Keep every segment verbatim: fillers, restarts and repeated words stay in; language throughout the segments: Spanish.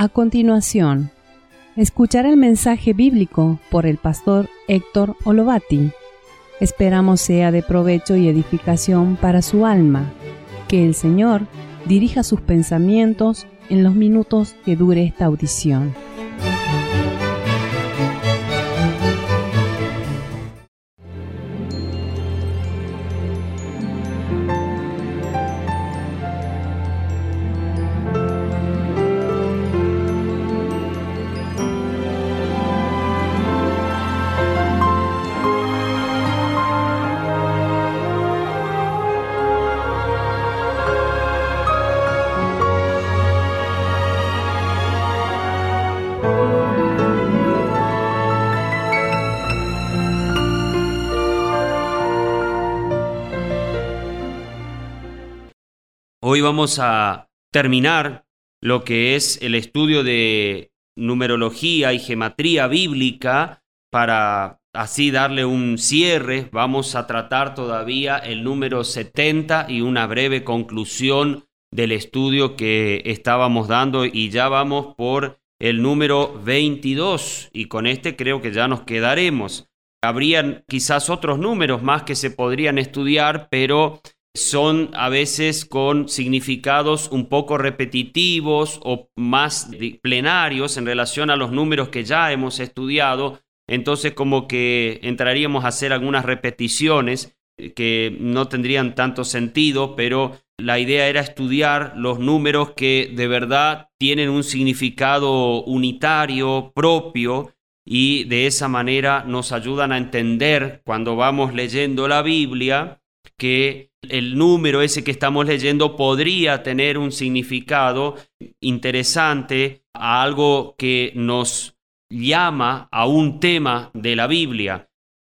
A continuación, escuchar el mensaje bíblico por el pastor Héctor Olovati. Esperamos sea de provecho y edificación para su alma. Que el Señor dirija sus pensamientos en los minutos que dure esta audición. Hoy vamos a terminar lo que es el estudio de numerología y gematría bíblica para así darle un cierre. Vamos a tratar todavía el número setenta y una breve conclusión del estudio que estábamos dando y ya vamos por el número veintidós y con este creo que ya nos quedaremos. Habrían quizás otros números más que se podrían estudiar, pero son a veces con significados un poco repetitivos o más plenarios en relación a los números que ya hemos estudiado. Entonces como que entraríamos a hacer algunas repeticiones que no tendrían tanto sentido, pero la idea era estudiar los números que de verdad tienen un significado unitario, propio, y de esa manera nos ayudan a entender cuando vamos leyendo la Biblia que el número ese que estamos leyendo podría tener un significado interesante a algo que nos llama a un tema de la Biblia.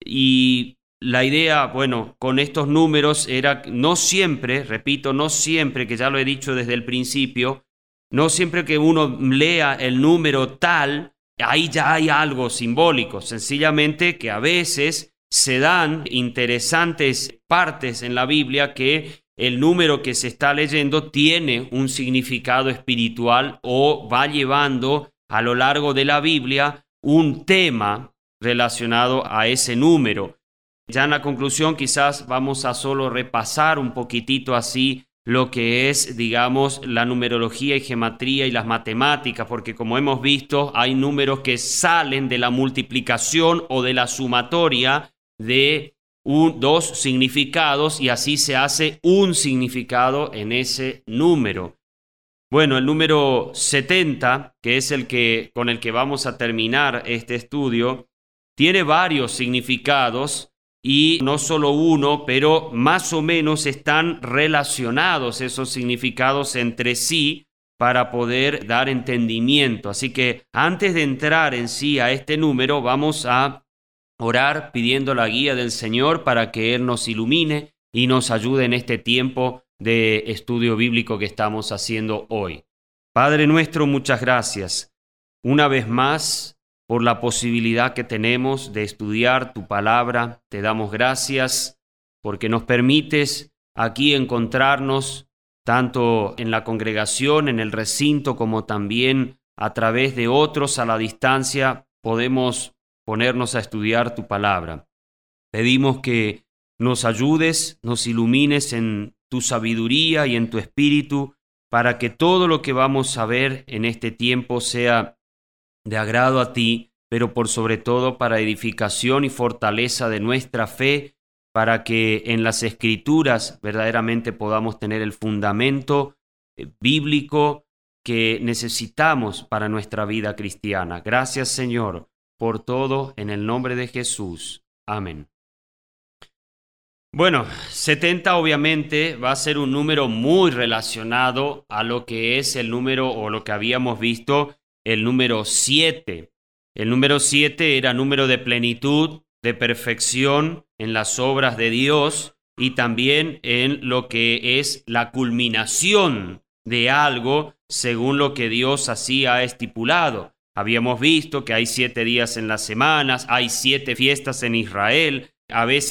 Y la idea, bueno, con estos números era no siempre, repito, no siempre, que ya lo he dicho desde el principio, no siempre que uno lea el número tal, ahí ya hay algo simbólico, sencillamente que a veces se dan interesantes partes en la Biblia que el número que se está leyendo tiene un significado espiritual o va llevando a lo largo de la Biblia un tema relacionado a ese número. Ya en la conclusión quizás vamos a solo repasar un poquitito así lo que es, digamos, la numerología y gematría y las matemáticas, porque como hemos visto hay números que salen de la multiplicación o de la sumatoria de un, dos significados y así se hace un significado en ese número. Bueno, el número setenta, que es el que con el que vamos a terminar este estudio, tiene varios significados y no solo uno, pero más o menos están relacionados esos significados entre sí para poder dar entendimiento. Así que antes de entrar en sí a este número, vamos a orar pidiendo la guía del Señor para que Él nos ilumine y nos ayude en este tiempo de estudio bíblico que estamos haciendo hoy. Padre nuestro, muchas gracias una vez más por la posibilidad que tenemos de estudiar tu palabra. Te damos gracias porque nos permites aquí encontrarnos tanto en la congregación, en el recinto, como también a través de otros a la distancia podemos ponernos a estudiar tu palabra. Pedimos que nos ayudes, nos ilumines en tu sabiduría y en tu espíritu para que todo lo que vamos a ver en este tiempo sea de agrado a ti, pero por sobre todo para edificación y fortaleza de nuestra fe, para que en las Escrituras verdaderamente podamos tener el fundamento bíblico que necesitamos para nuestra vida cristiana. Gracias, Señor, por todo, en el nombre de Jesús. Amén. Bueno, setenta obviamente va a ser un número muy relacionado a lo que es el número o lo que habíamos visto, el número siete. El número siete era número de plenitud, de perfección en las obras de Dios y también en lo que es la culminación de algo según lo que Dios así ha estipulado. Habíamos visto que hay siete días en las semanas, hay siete fiestas en Israel. A veces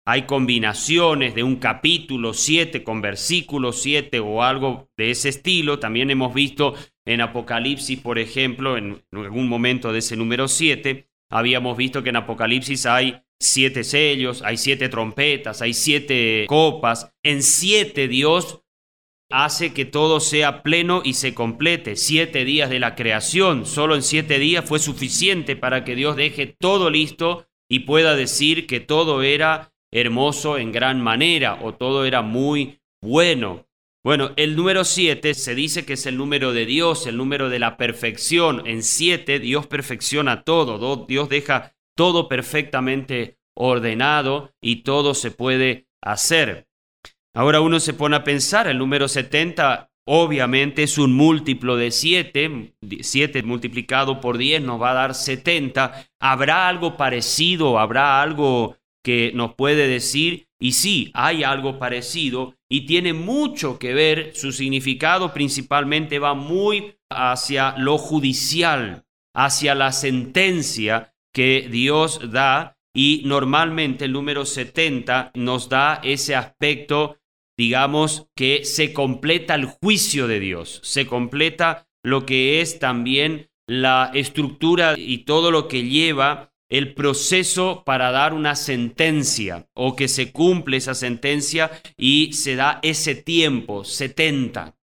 hay combinaciones de un capítulo siete con versículo siete o algo de ese estilo. También hemos visto en Apocalipsis, por ejemplo, en algún momento de ese número siete, habíamos visto que en Apocalipsis hay siete sellos, hay siete trompetas, hay siete copas. En siete Dios hace que todo sea pleno y se complete. Siete días de la creación, solo en siete días fue suficiente para que Dios deje todo listo y pueda decir que todo era hermoso en gran manera o todo era muy bueno. Bueno, el número siete se dice que es el número de Dios, el número de la perfección. En siete Dios perfecciona todo, Dios deja todo perfectamente ordenado y todo se puede hacer. Ahora uno se pone a pensar, el número setenta obviamente es un múltiplo de siete, siete multiplicado por diez nos va a dar setenta. ¿Habrá algo parecido? ¿Habrá algo que nos puede decir? Y sí, hay algo parecido y tiene mucho que ver, su significado principalmente va muy hacia lo judicial, hacia la sentencia que Dios da, y normalmente el número setenta nos da ese aspecto, digamos, que se completa el juicio de Dios, se completa lo que es también la estructura y todo lo que lleva el proceso para dar una sentencia o que se cumple esa sentencia y se da ese tiempo, setenta.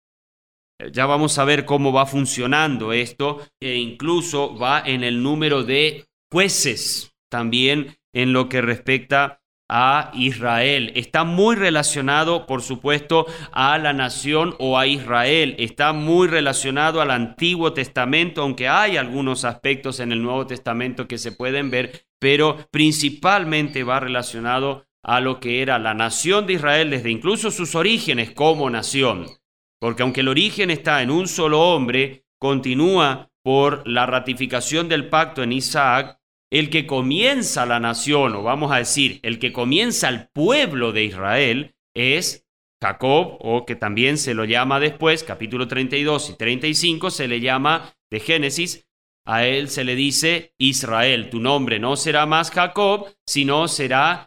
Ya vamos a ver cómo va funcionando esto e incluso va en el número de jueces también en lo que respecta a Israel. Está muy relacionado, por supuesto, a la nación o a Israel. Está muy relacionado al Antiguo Testamento, aunque hay algunos aspectos en el Nuevo Testamento que se pueden ver, pero principalmente va relacionado a lo que era la nación de Israel desde incluso sus orígenes como nación. Porque aunque el origen está en un solo hombre, continúa por la ratificación del pacto en Isaac. El que comienza la nación, o vamos a decir, el que comienza el pueblo de Israel es Jacob, o que también se lo llama después, capítulo treinta y dos y treinta y cinco, se le llama de Génesis, a él se le dice Israel. Tu nombre no será más Jacob, sino será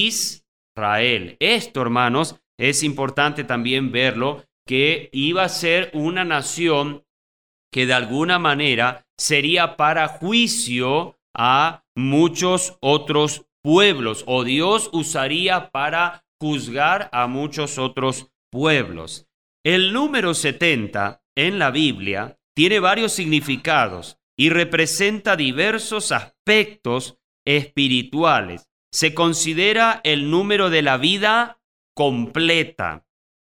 Israel. Esto, hermanos, es importante también verlo, que iba a ser una nación que de alguna manera sería para juicio a muchos otros pueblos, o Dios usaría para juzgar a muchos otros pueblos. El número setenta en la Biblia tiene varios significados y representa diversos aspectos espirituales. Se considera el número de la vida completa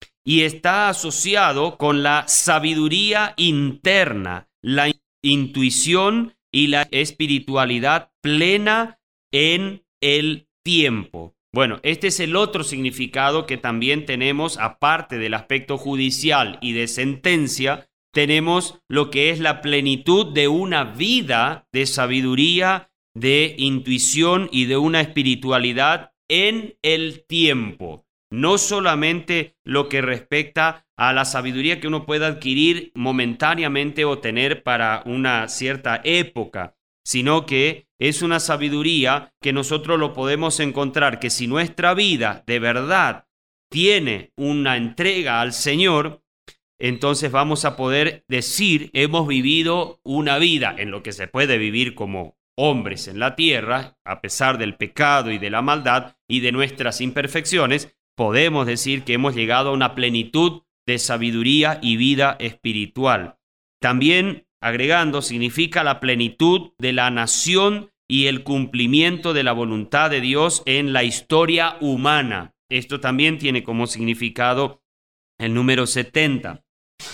y está asociado con la sabiduría interna, la intuición y la espiritualidad plena en el tiempo. Bueno, este es el otro significado que también tenemos, aparte del aspecto judicial y de sentencia, tenemos lo que es la plenitud de una vida de sabiduría, de intuición y de una espiritualidad en el tiempo. No solamente lo que respecta a la sabiduría que uno pueda adquirir momentáneamente o tener para una cierta época, sino que es una sabiduría que nosotros lo podemos encontrar, que si nuestra vida de verdad tiene una entrega al Señor, entonces vamos a poder decir, hemos vivido una vida en lo que se puede vivir como hombres en la tierra, a pesar del pecado y de la maldad y de nuestras imperfecciones. Podemos decir que hemos llegado a una plenitud de sabiduría y vida espiritual. También, agregando, significa la plenitud de la nación y el cumplimiento de la voluntad de Dios en la historia humana. Esto también tiene como significado el número setenta.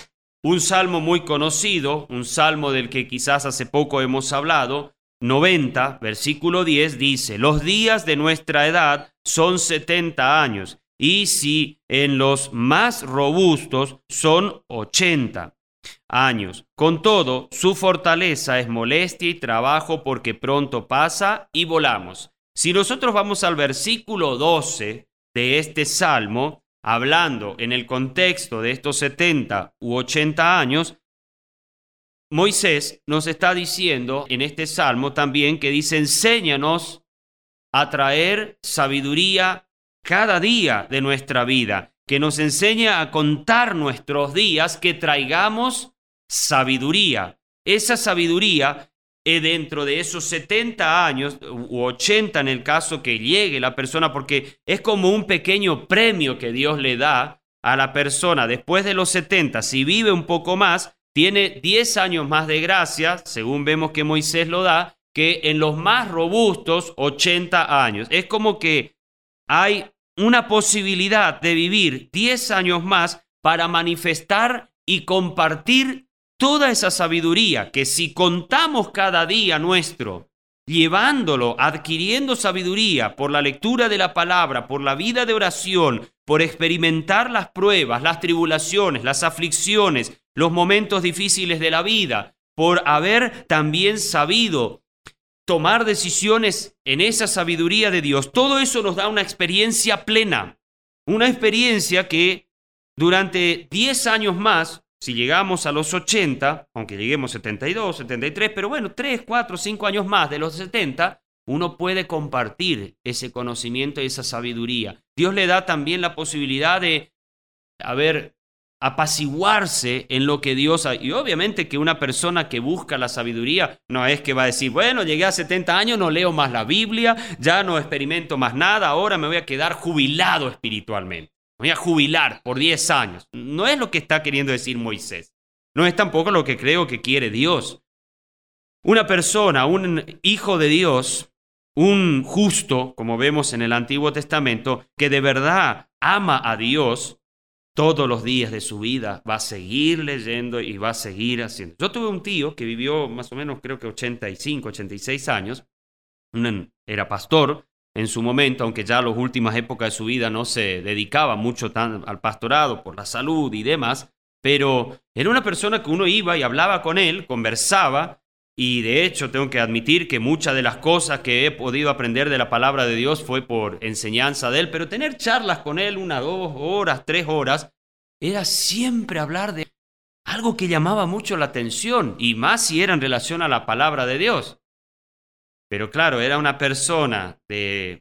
Un salmo muy conocido, un salmo del que quizás hace poco hemos hablado, noventa, versículo diez, dice: los días de nuestra edad son setenta años, y si en los más robustos son ochenta años. Con todo, su fortaleza es molestia y trabajo, porque pronto pasa y volamos. Si nosotros vamos al versículo doce de este salmo, hablando en el contexto de estos setenta u ochenta años, Moisés nos está diciendo en este salmo también que dice: enséñanos a traer sabiduría cada día de nuestra vida, que nos enseña a contar nuestros días, que traigamos sabiduría. Esa sabiduría es dentro de esos setenta años u ochenta en el caso que llegue la persona, porque es como un pequeño premio que Dios le da a la persona después de los setenta. Si vive un poco más, tiene diez años más de gracia, según vemos que Moisés lo da, que en los más robustos ochenta años. Es como que hay una posibilidad de vivir diez años más para manifestar y compartir toda esa sabiduría que, si contamos cada día nuestro, llevándolo, adquiriendo sabiduría por la lectura de la palabra, por la vida de oración, por experimentar las pruebas, las tribulaciones, las aflicciones, los momentos difíciles de la vida, por haber también sabido tomar decisiones en esa sabiduría de Dios, todo eso nos da una experiencia plena, una experiencia que durante diez años más, si llegamos a los ochenta, aunque lleguemos setenta y dos, setenta y tres, pero bueno, tres, cuatro, cinco años más de los setenta, uno puede compartir ese conocimiento y esa sabiduría. Dios le da también la posibilidad de, a ver, apaciguarse en lo que Dios ha... Y obviamente que una persona que busca la sabiduría no es que va a decir, bueno, llegué a setenta años, no leo más la Biblia, ya no experimento más nada, ahora me voy a quedar jubilado espiritualmente. Me voy a jubilar por diez años. No es lo que está queriendo decir Moisés. No es tampoco lo que creo que quiere Dios. Una persona, un hijo de Dios, un justo, como vemos en el Antiguo Testamento, que de verdad ama a Dios, todos los días de su vida va a seguir leyendo y va a seguir haciendo. Yo tuve un tío que vivió más o menos, creo que ochenta y cinco, ochenta y seis años. Era pastor en su momento, aunque ya en las últimas épocas de su vida no se dedicaba mucho tan al pastorado por la salud y demás, pero era una persona que uno iba y hablaba con él, conversaba, y de hecho tengo que admitir que muchas de las cosas que he podido aprender de la palabra de Dios fue por enseñanza de él, pero tener charlas con él una, dos horas, tres horas, era siempre hablar de algo que llamaba mucho la atención, y más si era en relación a la palabra de Dios. Pero claro, era una persona de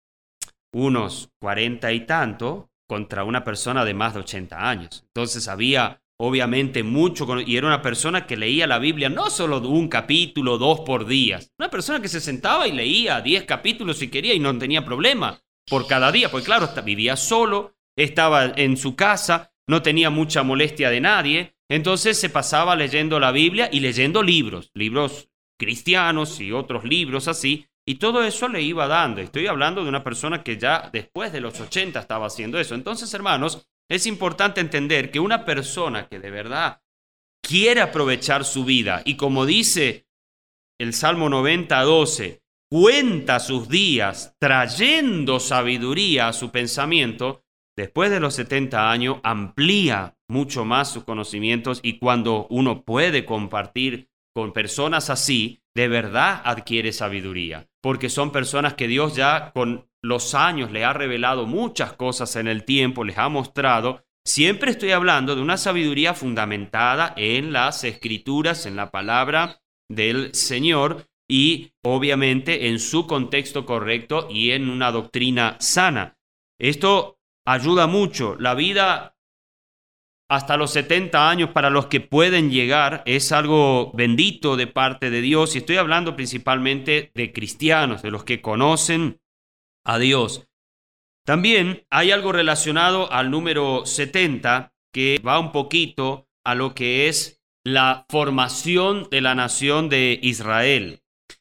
unos cuarenta y tanto contra una persona de más de ochenta años. Entonces había obviamente mucho, y era una persona que leía la Biblia no solo de un capítulo, dos por día. Una persona que se sentaba y leía diez capítulos si quería y no tenía problema por cada día, porque claro, vivía solo, estaba en su casa, no tenía mucha molestia de nadie, entonces se pasaba leyendo la Biblia y leyendo libros, libros cristianos y otros libros así, y todo eso le iba dando. Estoy hablando de una persona que ya después de los ochenta estaba haciendo eso. Entonces, hermanos, es importante entender que una persona que de verdad quiere aprovechar su vida, y como dice el Salmo noventa, doce, cuenta sus días trayendo sabiduría a su pensamiento, después de los setenta años amplía mucho más sus conocimientos, y cuando uno puede compartir con personas así, de verdad adquiere sabiduría, porque son personas que Dios ya con los años le ha revelado muchas cosas en el tiempo, les ha mostrado. Siempre estoy hablando de una sabiduría fundamentada en las Escrituras, en la palabra del Señor, y obviamente en su contexto correcto y en una doctrina sana. Esto ayuda mucho. La vida hasta los setenta años para los que pueden llegar es algo bendito de parte de Dios, y estoy hablando principalmente de cristianos, de los que conocen a Dios. También hay algo relacionado al número setenta que va un poquito a lo que es la formación de la nación de Israel.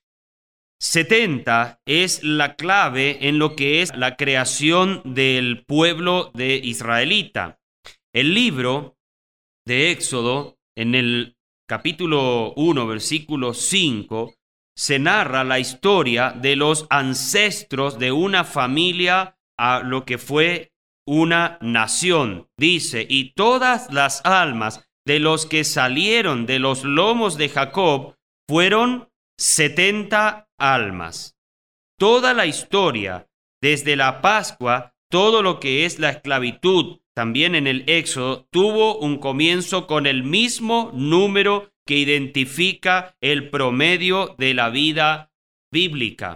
setenta es la clave en lo que es la creación del pueblo de israelita. El libro de Éxodo, en el capítulo uno, versículo cinco, se narra la historia de los ancestros de una familia a lo que fue una nación. Dice, y todas las almas de los que salieron de los lomos de Jacob fueron setenta almas. Toda la historia, desde la Pascua, todo lo que es la esclavitud, también en el Éxodo, tuvo un comienzo con el mismo número que identifica el promedio de la vida bíblica.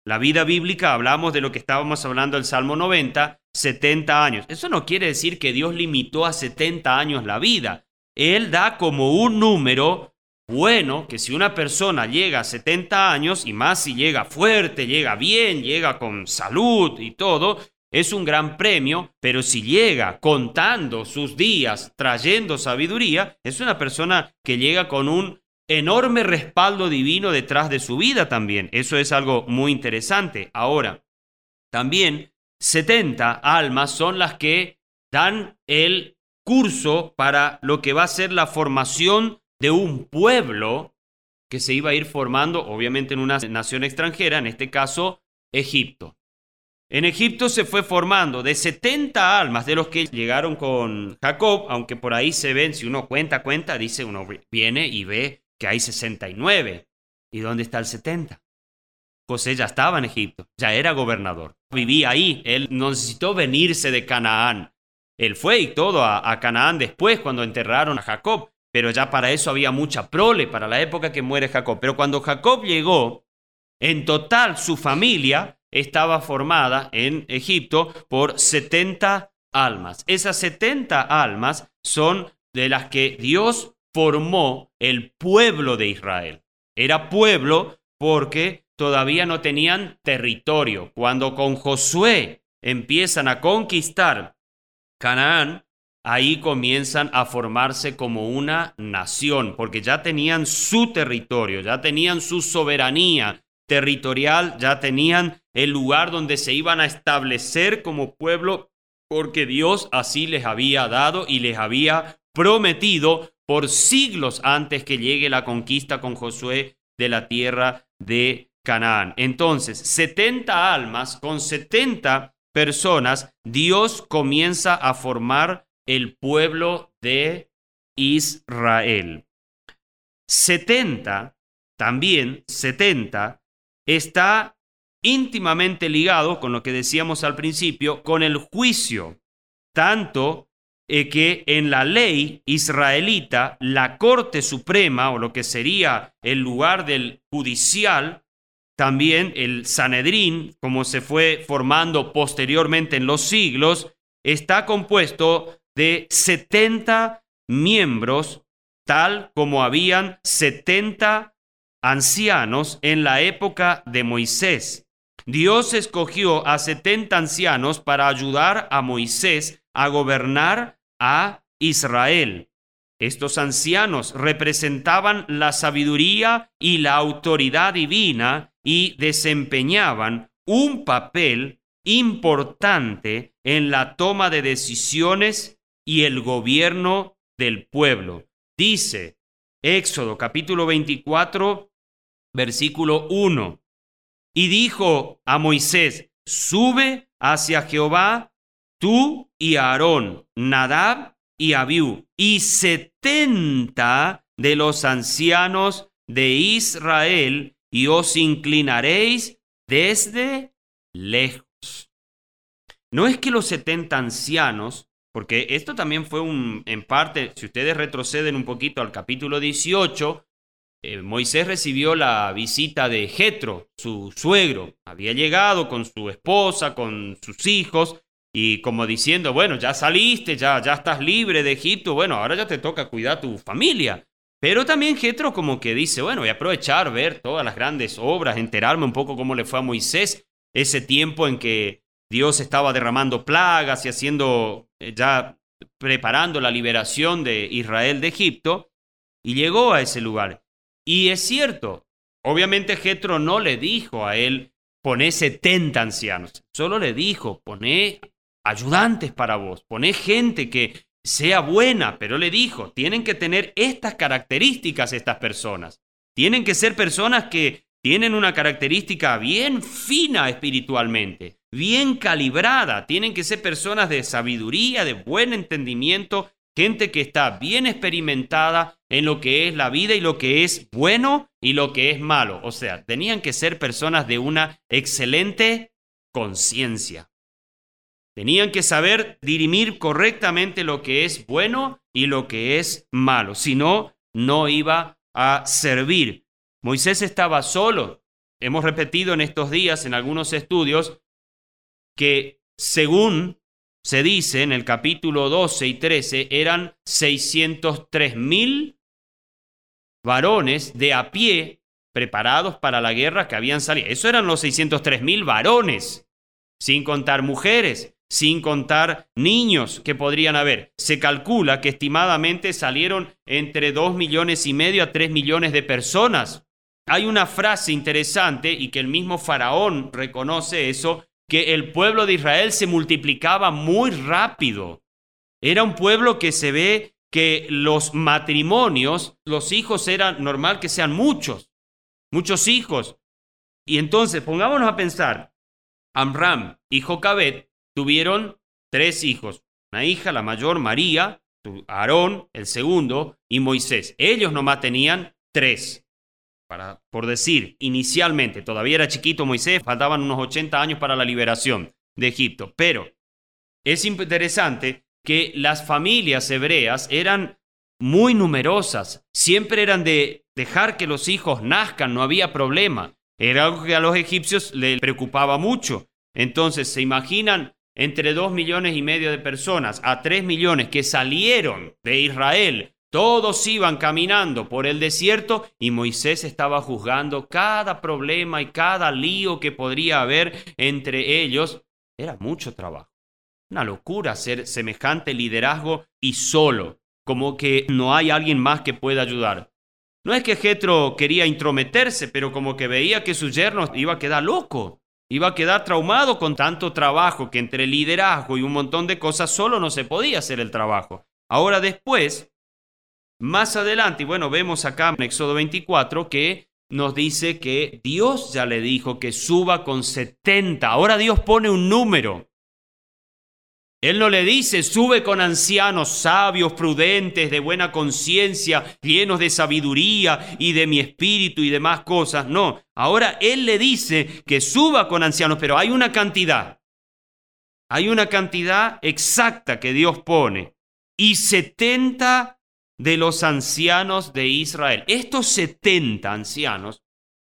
la vida bíblica, hablamos de lo que estábamos hablando del Salmo noventa, setenta años. Eso no quiere decir que Dios limitó a setenta años la vida. Él da como un número bueno, que si una persona llega a setenta años, y más si llega fuerte, llega bien, llega con salud y todo, es un gran premio, pero si llega contando sus días, trayendo sabiduría, es una persona que llega con un enorme respaldo divino detrás de su vida también. Eso es algo muy interesante. Ahora, también setenta almas son las que dan el curso para lo que va a ser la formación de un pueblo que se iba a ir formando, obviamente en una nación extranjera, en este caso Egipto. En Egipto se fue formando de setenta almas de los que llegaron con Jacob, aunque por ahí se ven, si uno cuenta, cuenta, dice, uno viene y ve que hay sesenta y nueve. ¿Y dónde está el setenta? José ya estaba en Egipto, ya era gobernador, vivía ahí, él no necesitó venirse de Canaán. Él fue y todo a, a Canaán después cuando enterraron a Jacob, pero ya para eso había mucha prole, para la época que muere Jacob. Pero cuando Jacob llegó, en total su familia estaba formada en Egipto por setenta almas. Esas setenta almas son de las que Dios formó el pueblo de Israel. Era pueblo porque todavía no tenían territorio. Cuando con Josué empiezan a conquistar Canaán, ahí comienzan a formarse como una nación, porque ya tenían su territorio, ya tenían su soberanía territorial, ya tenían el lugar donde se iban a establecer como pueblo, porque Dios así les había dado y les había prometido por siglos antes que llegue la conquista con Josué de la tierra de Canaán. Entonces, setenta almas con setenta personas, Dios comienza a formar el pueblo de Israel. setenta, también setenta, está íntimamente ligado con lo que decíamos al principio, con el juicio, tanto eh, que en la ley israelita, la Corte Suprema, o lo que sería el lugar del judicial, también el Sanedrín, como se fue formando posteriormente en los siglos, está compuesto de setenta miembros, tal como habían setenta ancianos en la época de Moisés. Dios escogió a setenta ancianos para ayudar a Moisés a gobernar a Israel. Estos ancianos representaban la sabiduría y la autoridad divina y desempeñaban un papel importante en la toma de decisiones y el gobierno del pueblo. Dice Éxodo capítulo veinticuatro, versículo uno. Y dijo a Moisés, sube hacia Jehová tú y Aarón, Nadab y Abiú, y setenta de los ancianos de Israel, y os inclinaréis desde lejos. No es que los setenta ancianos, porque esto también fue un, en parte, si ustedes retroceden un poquito al capítulo dieciocho, eh, Moisés recibió la visita de Jetro, su suegro. Había llegado con su esposa, con sus hijos, y como diciendo, bueno, ya saliste, ya, ya estás libre de Egipto, bueno, ahora ya te toca cuidar a tu familia. Pero también Jetro como que dice, bueno, voy a aprovechar, ver todas las grandes obras, enterarme un poco cómo le fue a Moisés, ese tiempo en que Dios estaba derramando plagas y haciendo, ya preparando la liberación de Israel de Egipto, y llegó a ese lugar. Y es cierto, obviamente Jetro no le dijo a él, poné setenta ancianos, solo le dijo, poné ayudantes para vos, poné gente que sea buena, pero le dijo, tienen que tener estas características estas personas. Tienen que ser personas que tienen una característica bien fina espiritualmente, bien calibrada. Tienen que ser personas de sabiduría, de buen entendimiento, gente que está bien experimentada en lo que es la vida y lo que es bueno y lo que es malo. O sea, tenían que ser personas de una excelente conciencia. Tenían que saber dirimir correctamente lo que es bueno y lo que es malo. Si no, no iba a servir. Moisés estaba solo. hemos repetido en estos días en algunos estudios que según se dice en el capítulo doce y trece, eran seiscientos tres mil varones de a pie preparados para la guerra que habían salido. Eso eran los seiscientos tres mil varones, sin contar mujeres, sin contar niños que podrían haber. Se calcula que estimadamente salieron entre dos millones y medio a tres millones de personas. Hay una frase interesante y que el mismo Faraón reconoce eso, que el pueblo de Israel se multiplicaba muy rápido. Era un pueblo que se ve que los matrimonios, los hijos eran normal que sean muchos, muchos hijos. Y entonces pongámonos a pensar, Amram y Jocabed tuvieron tres hijos, una hija, la mayor, María, Aarón, el segundo, y Moisés. Ellos nomás tenían tres. Para, por decir, inicialmente, todavía era chiquito Moisés, faltaban unos ochenta años para la liberación de Egipto. Pero es interesante que las familias hebreas eran muy numerosas, siempre eran de dejar que los hijos nazcan, no había problema. Era algo que a los egipcios les preocupaba mucho. Entonces, ¿se imaginan entre dos millones y medio de personas a tres millones que salieron de Israel? Todos iban caminando por el desierto y Moisés estaba juzgando cada problema y cada lío que podría haber entre ellos. Era mucho trabajo. Una locura hacer semejante liderazgo y solo, como que no hay alguien más que pueda ayudar. No es que Jetro quería intrometerse, pero como que veía que su yerno iba a quedar loco, iba a quedar traumado con tanto trabajo, que entre liderazgo y un montón de cosas solo no se podía hacer el trabajo. Ahora después, más adelante, y bueno, vemos acá en Éxodo veinticuatro que nos dice que Dios ya le dijo que suba con setenta. Ahora Dios pone un número. Él no le dice, sube con ancianos sabios, prudentes, de buena conciencia, llenos de sabiduría y de mi espíritu y demás cosas. No, ahora Él le dice que suba con ancianos, pero hay una cantidad. Hay una cantidad exacta que Dios pone. Y setenta de los ancianos de Israel. Estos setenta ancianos,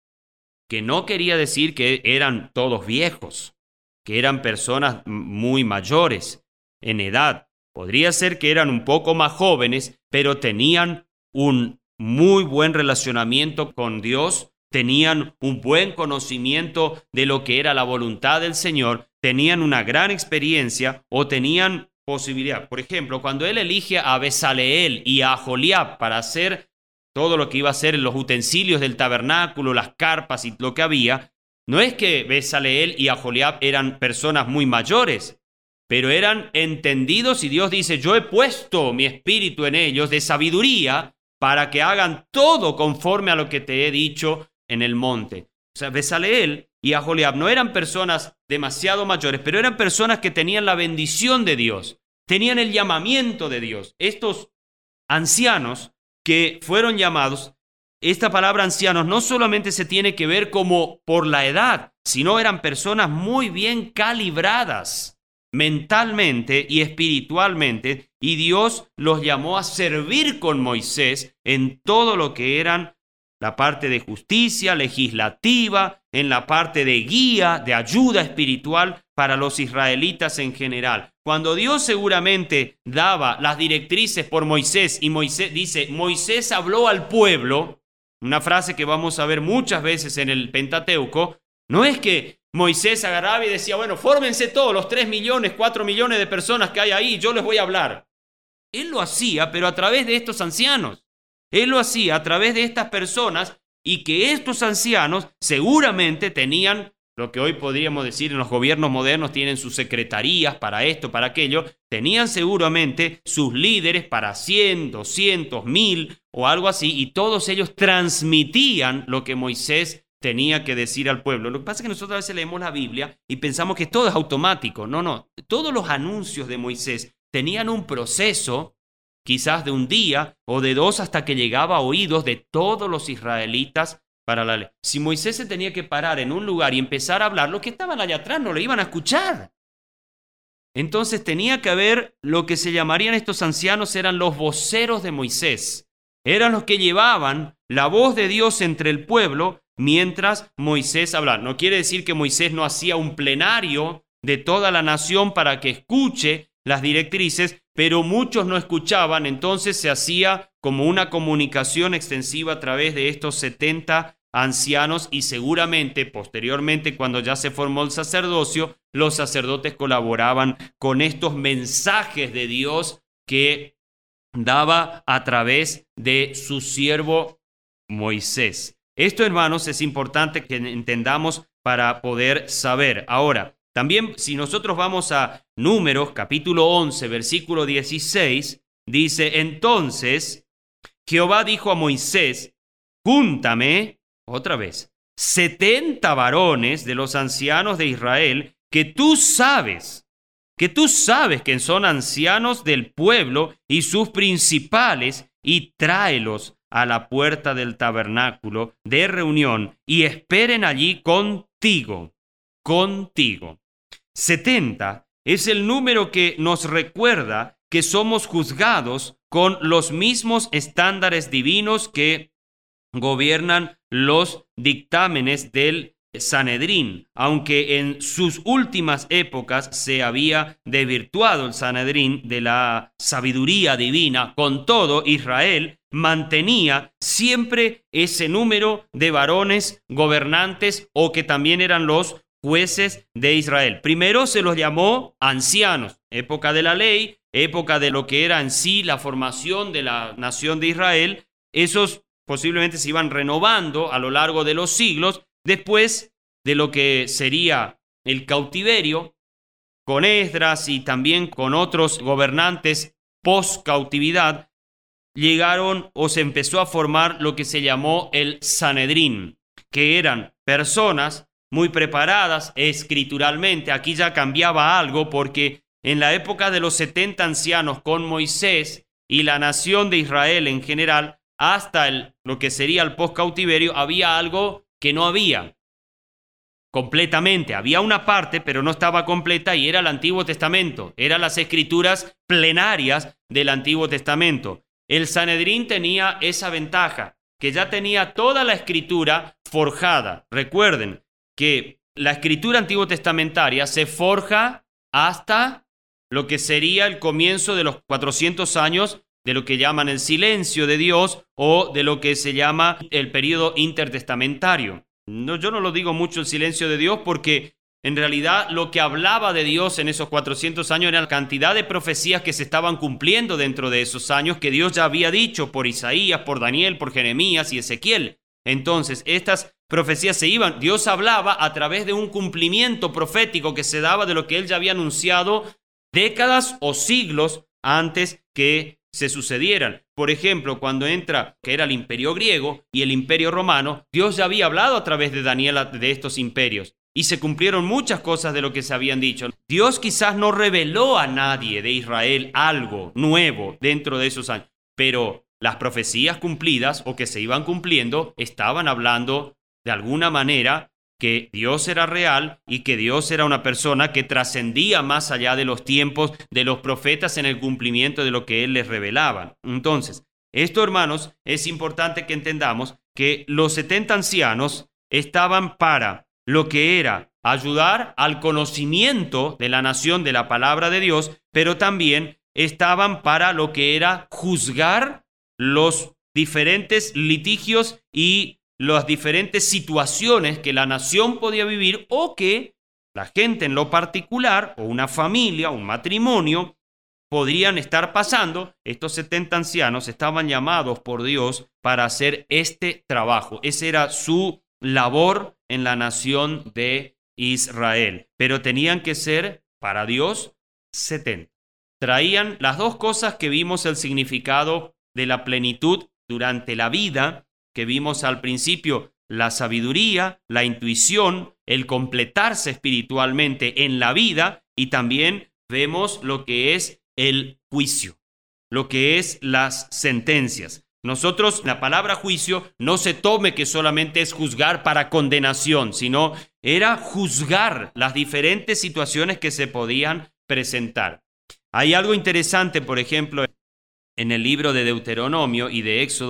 que no quería decir que eran todos viejos, que eran personas muy mayores en edad. Podría ser que eran un poco más jóvenes, pero tenían un muy buen relacionamiento con Dios, tenían un buen conocimiento de lo que era la voluntad del Señor, tenían una gran experiencia o tenían posibilidad. Por ejemplo, cuando él elige a Besaleel y a Aholiab para hacer todo lo que iba a hacer los utensilios del tabernáculo, las carpas y lo que había, no es que Besaleel y Aholiab eran personas muy mayores, pero eran entendidos y Dios dice, yo he puesto mi espíritu en ellos de sabiduría para que hagan todo conforme a lo que te he dicho en el monte. O sea, Besaleel y Aholiab no eran personas demasiado mayores, pero eran personas que tenían la bendición de Dios, tenían el llamamiento de Dios. Estos ancianos que fueron llamados, esta palabra ancianos no solamente se tiene que ver como por la edad, sino eran personas muy bien calibradas mentalmente y espiritualmente, y Dios los llamó a servir con Moisés en todo lo que eran la parte de justicia legislativa, en la parte de guía, de ayuda espiritual para los israelitas en general. Cuando Dios seguramente daba las directrices por Moisés, y Moisés dice, Moisés habló al pueblo, una frase que vamos a ver muchas veces en el Pentateuco, no es que Moisés agarraba y decía, bueno, fórmense todos los tres millones, cuatro millones de personas que hay ahí, yo les voy a hablar. Él lo hacía, pero a través de estos ancianos. Él lo hacía a través de estas personas, y que estos ancianos seguramente tenían lo que hoy podríamos decir en los gobiernos modernos, tienen sus secretarías para esto, para aquello, tenían seguramente sus líderes para cien, doscientos, mil o algo así, y todos ellos transmitían lo que Moisés tenía que decir al pueblo. Lo que pasa es que nosotros a veces leemos la Biblia y pensamos que todo es automático. No, no. Todos los anuncios de Moisés tenían un proceso, quizás de un día o de dos, hasta que llegaba a oídos de todos los israelitas para la ley. Si Moisés se tenía que parar en un lugar y empezar a hablar, los que estaban allá atrás no lo iban a escuchar. Entonces tenía que haber lo que se llamarían estos ancianos, eran los voceros de Moisés. Eran los que llevaban la voz de Dios entre el pueblo mientras Moisés hablaba. No quiere decir que Moisés no hacía un plenario de toda la nación para que escuche las directrices, pero muchos no escuchaban, entonces se hacía como una comunicación extensiva a través de estos setenta ancianos y seguramente posteriormente, cuando ya se formó el sacerdocio, los sacerdotes colaboraban con estos mensajes de Dios que daba a través de su siervo Moisés. Esto, hermanos, es importante que entendamos para poder saber. Ahora, también si nosotros vamos a Números, capítulo once, versículo dieciséis, dice, entonces Jehová dijo a Moisés, júntame, otra vez, setenta varones de los ancianos de Israel que tú sabes, que tú sabes que son ancianos del pueblo y sus principales, y tráelos a la puerta del tabernáculo de reunión y esperen allí contigo, contigo. setenta es el número que nos recuerda que somos juzgados con los mismos estándares divinos que gobiernan los dictámenes del Sanedrín, aunque en sus últimas épocas se había desvirtuado el Sanedrín de la sabiduría divina. Con todo, Israel mantenía siempre ese número de varones gobernantes o que también eran los jueces de Israel. Primero se los llamó ancianos, época de la ley, época de lo que era en sí la formación de la nación de Israel. Esos posiblemente se iban renovando a lo largo de los siglos. Después de lo que sería el cautiverio, con Esdras y también con otros gobernantes post-cautividad, llegaron o se empezó a formar lo que se llamó el Sanedrín, que eran personas muy preparadas escrituralmente. Aquí ya cambiaba algo porque en la época de los setenta ancianos con Moisés y la nación de Israel en general, hasta el, lo que sería el post-cautiverio, había algo que no había completamente. Había una parte, pero no estaba completa, y era el Antiguo Testamento. Eran las escrituras plenarias del Antiguo Testamento. El Sanedrín tenía esa ventaja, que ya tenía toda la escritura forjada. Recuerden que la escritura antiguo testamentaria se forja hasta lo que sería el comienzo de los cuatrocientos años de lo que llaman el silencio de Dios o de lo que se llama el periodo intertestamentario. No, yo no lo digo mucho el silencio de Dios porque en realidad lo que hablaba de Dios en esos cuatrocientos años era la cantidad de profecías que se estaban cumpliendo dentro de esos años que Dios ya había dicho por Isaías, por Daniel, por Jeremías y Ezequiel. Entonces, estas profecías se iban, Dios hablaba a través de un cumplimiento profético que se daba de lo que Él ya había anunciado décadas o siglos antes que se sucedieran. Por ejemplo, cuando entra, que era el imperio griego y el imperio romano, Dios ya había hablado a través de Daniel de estos imperios y se cumplieron muchas cosas de lo que se habían dicho. Dios quizás no reveló a nadie de Israel algo nuevo dentro de esos años, pero las profecías cumplidas o que se iban cumpliendo estaban hablando de alguna manera que Dios era real y que Dios era una persona que trascendía más allá de los tiempos de los profetas en el cumplimiento de lo que Él les revelaba. Entonces, esto, hermanos, es importante que entendamos que los setenta ancianos estaban para lo que era ayudar al conocimiento de la nación de la palabra de Dios, pero también estaban para lo que era juzgar los diferentes litigios y las diferentes situaciones que la nación podía vivir o que la gente en lo particular o una familia, un matrimonio podrían estar pasando. Estos setenta ancianos estaban llamados por Dios para hacer este trabajo. Esa era su labor en la nación de Israel. Pero tenían que ser para Dios setenta. Traían las dos cosas que vimos el significado de la plenitud durante la vida, que vimos al principio, la sabiduría, la intuición, el completarse espiritualmente en la vida, y también vemos lo que es el juicio, lo que es las sentencias. Nosotros, la palabra juicio no se tome que solamente es juzgar para condenación, sino era juzgar las diferentes situaciones que se podían presentar. Hay algo interesante, por ejemplo, en el libro de Deuteronomio y de Éxodo,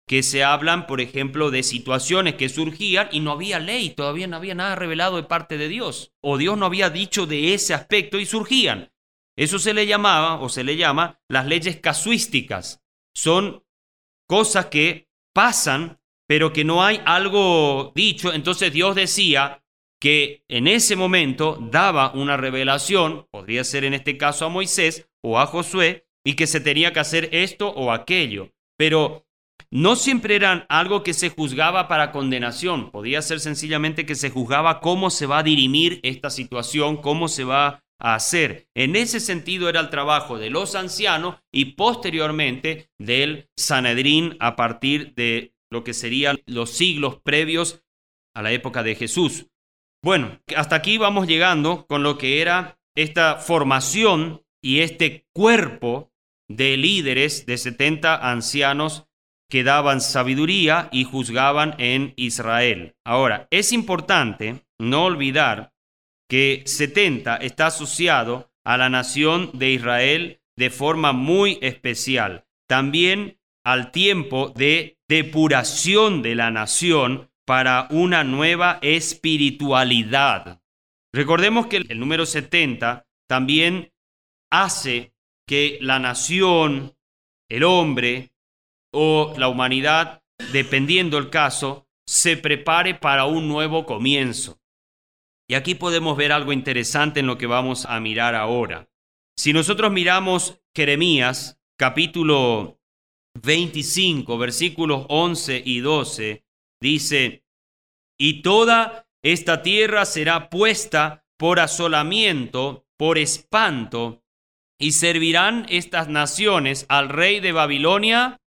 que se hablan, por ejemplo, de situaciones que surgían y no había ley, todavía no había nada revelado de parte de Dios, o Dios no había dicho de ese aspecto y surgían. Eso se le llamaba o se le llama las leyes casuísticas. Son cosas que pasan, pero que no hay algo dicho. Entonces Dios decía que en ese momento daba una revelación, podría ser en este caso a Moisés o a Josué, y que se tenía que hacer esto o aquello. Pero no siempre eran algo que se juzgaba para condenación. Podía ser sencillamente que se juzgaba cómo se va a dirimir esta situación, cómo se va a hacer. En ese sentido era el trabajo de los ancianos y posteriormente del Sanedrín a partir de lo que serían los siglos previos a la época de Jesús. Bueno, hasta aquí vamos llegando con lo que era esta formación y este cuerpo de líderes de setenta ancianos que daban sabiduría y juzgaban en Israel. Ahora, es importante no olvidar que setenta está asociado a la nación de Israel de forma muy especial. También al tiempo de depuración de la nación para una nueva espiritualidad. Recordemos que el número setenta también hace que la nación, el hombre o la humanidad, dependiendo el caso, se prepare para un nuevo comienzo. Y aquí podemos ver algo interesante en lo que vamos a mirar ahora. Si nosotros miramos Jeremías, capítulo veinticinco, versículos once y doce, dice: y toda esta tierra será puesta por asolamiento, por espanto, y servirán estas naciones al rey de Babilonia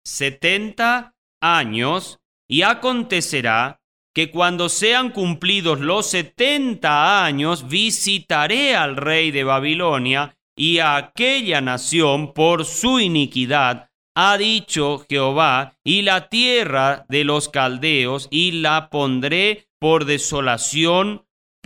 setenta años, y acontecerá que cuando sean cumplidos los setenta años, visitaré al rey de Babilonia y a aquella nación por su iniquidad, ha dicho Jehová, y la tierra de los caldeos, y la pondré por desolación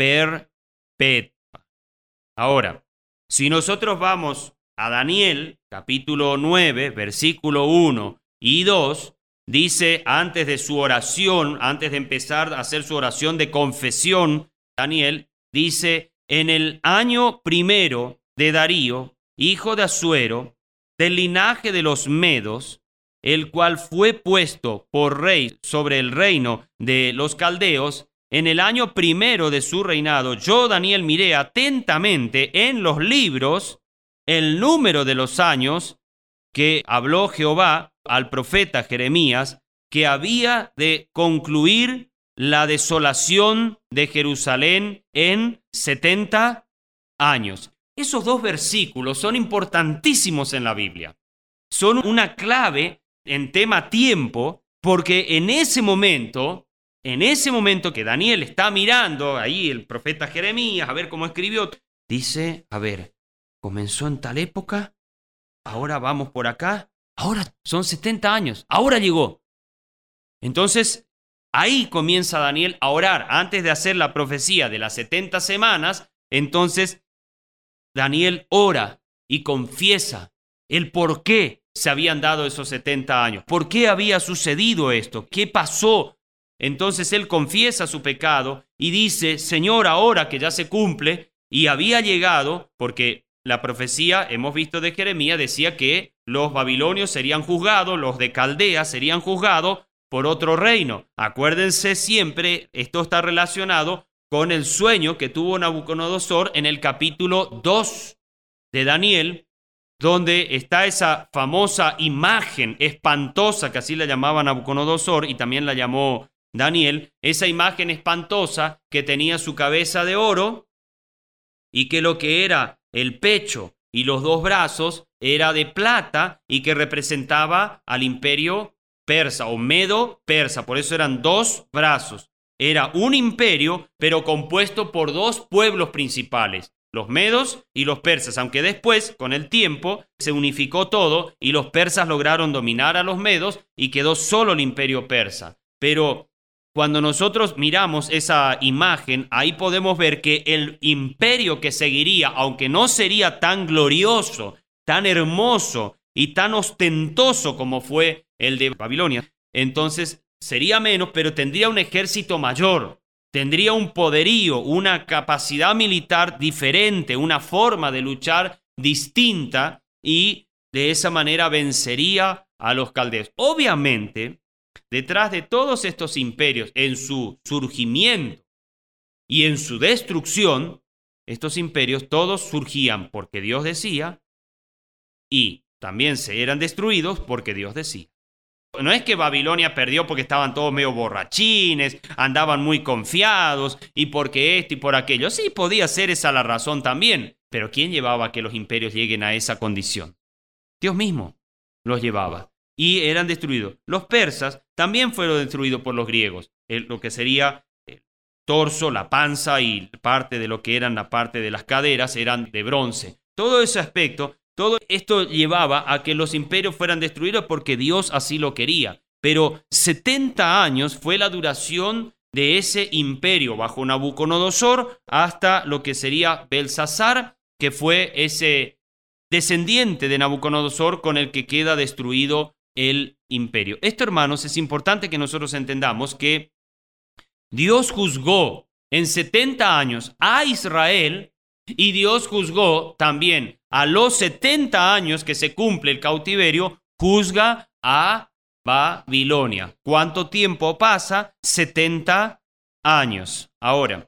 perpetua. Ahora, si nosotros vamos a Daniel, capítulo nueve, versículo uno y dos, dice, antes de su oración, antes de empezar a hacer su oración de confesión, Daniel dice: en el año primero de Darío, hijo de Asuero, del linaje de los medos, el cual fue puesto por rey sobre el reino de los caldeos, en el año primero de su reinado, yo, Daniel, miré atentamente en los libros el número de los años que habló Jehová al profeta Jeremías, que había de concluir la desolación de Jerusalén en setenta años. Esos dos versículos son importantísimos en la Biblia. Son una clave en tema tiempo, porque en ese momento, en ese momento que Daniel está mirando ahí el profeta Jeremías, a ver cómo escribió, dice, a ver, comenzó en tal época, ahora vamos por acá, ahora son setenta años, ahora llegó. Entonces, ahí comienza Daniel a orar. Antes de hacer la profecía de las setenta semanas, entonces Daniel ora y confiesa el por qué se habían dado esos setenta años, por qué había sucedido esto, qué pasó. Entonces él confiesa su pecado y dice, Señor, ahora que ya se cumple, y había llegado, porque la profecía, hemos visto de Jeremías, decía que los babilonios serían juzgados, los de Caldea serían juzgados por otro reino. Acuérdense siempre, esto está relacionado con el sueño que tuvo Nabucodonosor en el capítulo dos de Daniel, donde está esa famosa imagen espantosa, que así la llamaba Nabucodonosor y también la llamó Daniel, esa imagen espantosa que tenía su cabeza de oro y que lo que era el pecho y los dos brazos era de plata y que representaba al imperio persa o medo-persa, por eso eran dos brazos. Era un imperio, pero compuesto por dos pueblos principales, los medos y los persas, aunque después, con el tiempo, se unificó todo y los persas lograron dominar a los medos y quedó solo el imperio persa. Pero cuando nosotros miramos esa imagen, ahí podemos ver que el imperio que seguiría, aunque no sería tan glorioso, tan hermoso y tan ostentoso como fue el de Babilonia, entonces sería menos, pero tendría un ejército mayor, tendría un poderío, una capacidad militar diferente, una forma de luchar distinta, y de esa manera vencería a los caldeos. Obviamente, detrás de todos estos imperios, en su surgimiento y en su destrucción, estos imperios todos surgían porque Dios decía, y también se eran destruidos porque Dios decía. No es que Babilonia perdió porque estaban todos medio borrachines, andaban muy confiados y porque esto y por aquello. Sí, podía ser esa la razón también, pero ¿quién llevaba a que los imperios lleguen a esa condición? Dios mismo los llevaba y eran destruidos. Los persas también fueron destruidos por los griegos, el, lo que sería el torso, la panza y parte de lo que eran la parte de las caderas eran de bronce. Todo ese aspecto, todo esto llevaba a que los imperios fueran destruidos porque Dios así lo quería. Pero setenta años fue la duración de ese imperio bajo Nabucodonosor hasta lo que sería Belsasar, que fue ese descendiente de Nabucodonosor con el que queda destruido el imperio. Esto, hermanos, es importante que nosotros entendamos que Dios juzgó en setenta años a Israel y Dios juzgó también a los setenta años que se cumple el cautiverio, juzga a Babilonia. ¿Cuánto tiempo pasa? setenta años. Ahora,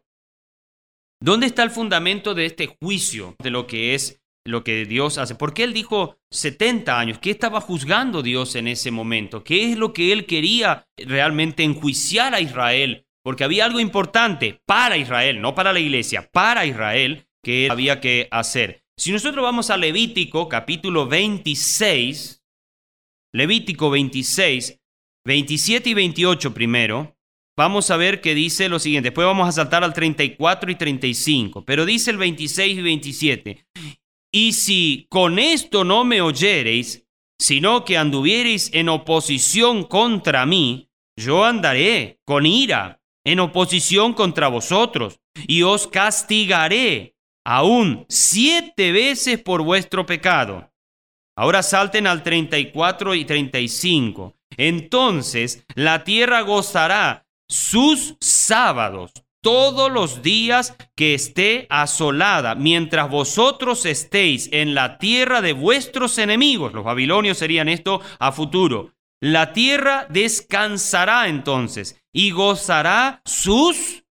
¿dónde está el fundamento de este juicio de lo que es lo que Dios hace? ¿Por qué él dijo setenta años? ¿Qué estaba juzgando Dios en ese momento? ¿Qué es lo que él quería realmente enjuiciar a Israel? Porque había algo importante para Israel, no para la iglesia, para Israel, que había que hacer. Si nosotros vamos a Levítico, capítulo veintiséis, Levítico veintiséis, veintisiete y veintiocho primero, vamos a ver que dice lo siguiente. Después vamos a saltar al treinta y cuatro y treinta y cinco, pero dice el veintiséis y veintisiete. Y si con esto no me oyereis, sino que anduviereis en oposición contra mí, yo andaré con ira en oposición contra vosotros, y os castigaré aún siete veces por vuestro pecado. Ahora salten al treinta y cuatro y treinta y cinco. Entonces la tierra gozará sus sábados todos los días que esté asolada, mientras vosotros estéis en la tierra de vuestros enemigos. Los babilonios serían esto a futuro. La tierra descansará entonces y gozará sus,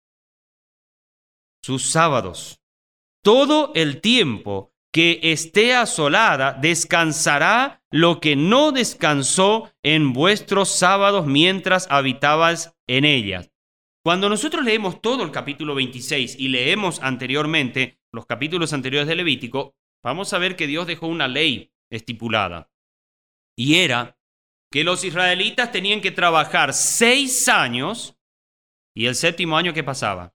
sus sábados. Todo el tiempo que esté asolada, descansará lo que no descansó en vuestros sábados mientras habitabais en ellas. Cuando nosotros leemos todo el capítulo veintiséis y leemos anteriormente los capítulos anteriores de Levítico, vamos a ver que Dios dejó una ley estipulada. Y era que los israelitas tenían que trabajar seis años y el séptimo año, ¿qué pasaba?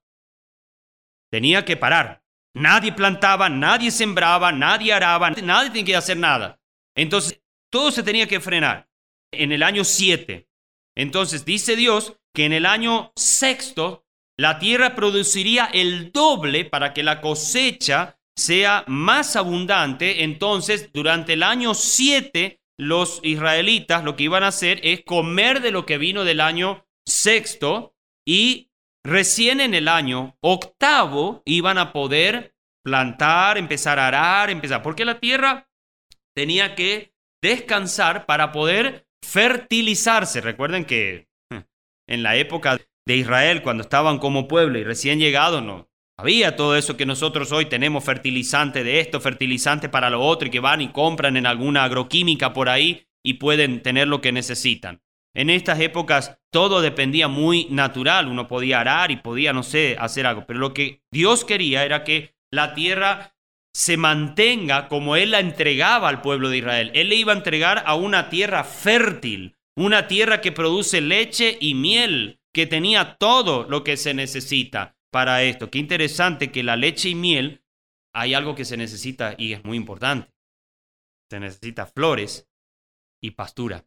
Tenía que parar. Nadie plantaba, nadie sembraba, nadie araba, nadie tenía que hacer nada. Entonces, todo se tenía que frenar en el año siete. Entonces, dice Dios que en el año sexto la tierra produciría el doble para que la cosecha sea más abundante. Entonces, durante el año siete, los israelitas lo que iban a hacer es comer de lo que vino del año sexto, y recién en el año octavo iban a poder plantar, empezar a arar, empezar, porque la tierra tenía que descansar para poder fertilizarse. Recuerden que en la época de Israel, cuando estaban como pueblo y recién llegados, no había todo eso que nosotros hoy tenemos, fertilizante de esto, fertilizante para lo otro, y que van y compran en alguna agroquímica por ahí y pueden tener lo que necesitan. En estas épocas todo dependía muy natural, uno podía arar y podía, no sé, hacer algo, pero lo que Dios quería era que la tierra se mantenga como Él la entregaba al pueblo de Israel. Él le iba a entregar a una tierra fértil, una tierra que produce leche y miel, que tenía todo lo que se necesita para esto. Qué interesante que la leche y miel, hay algo que se necesita y es muy importante. Se necesita flores y pastura.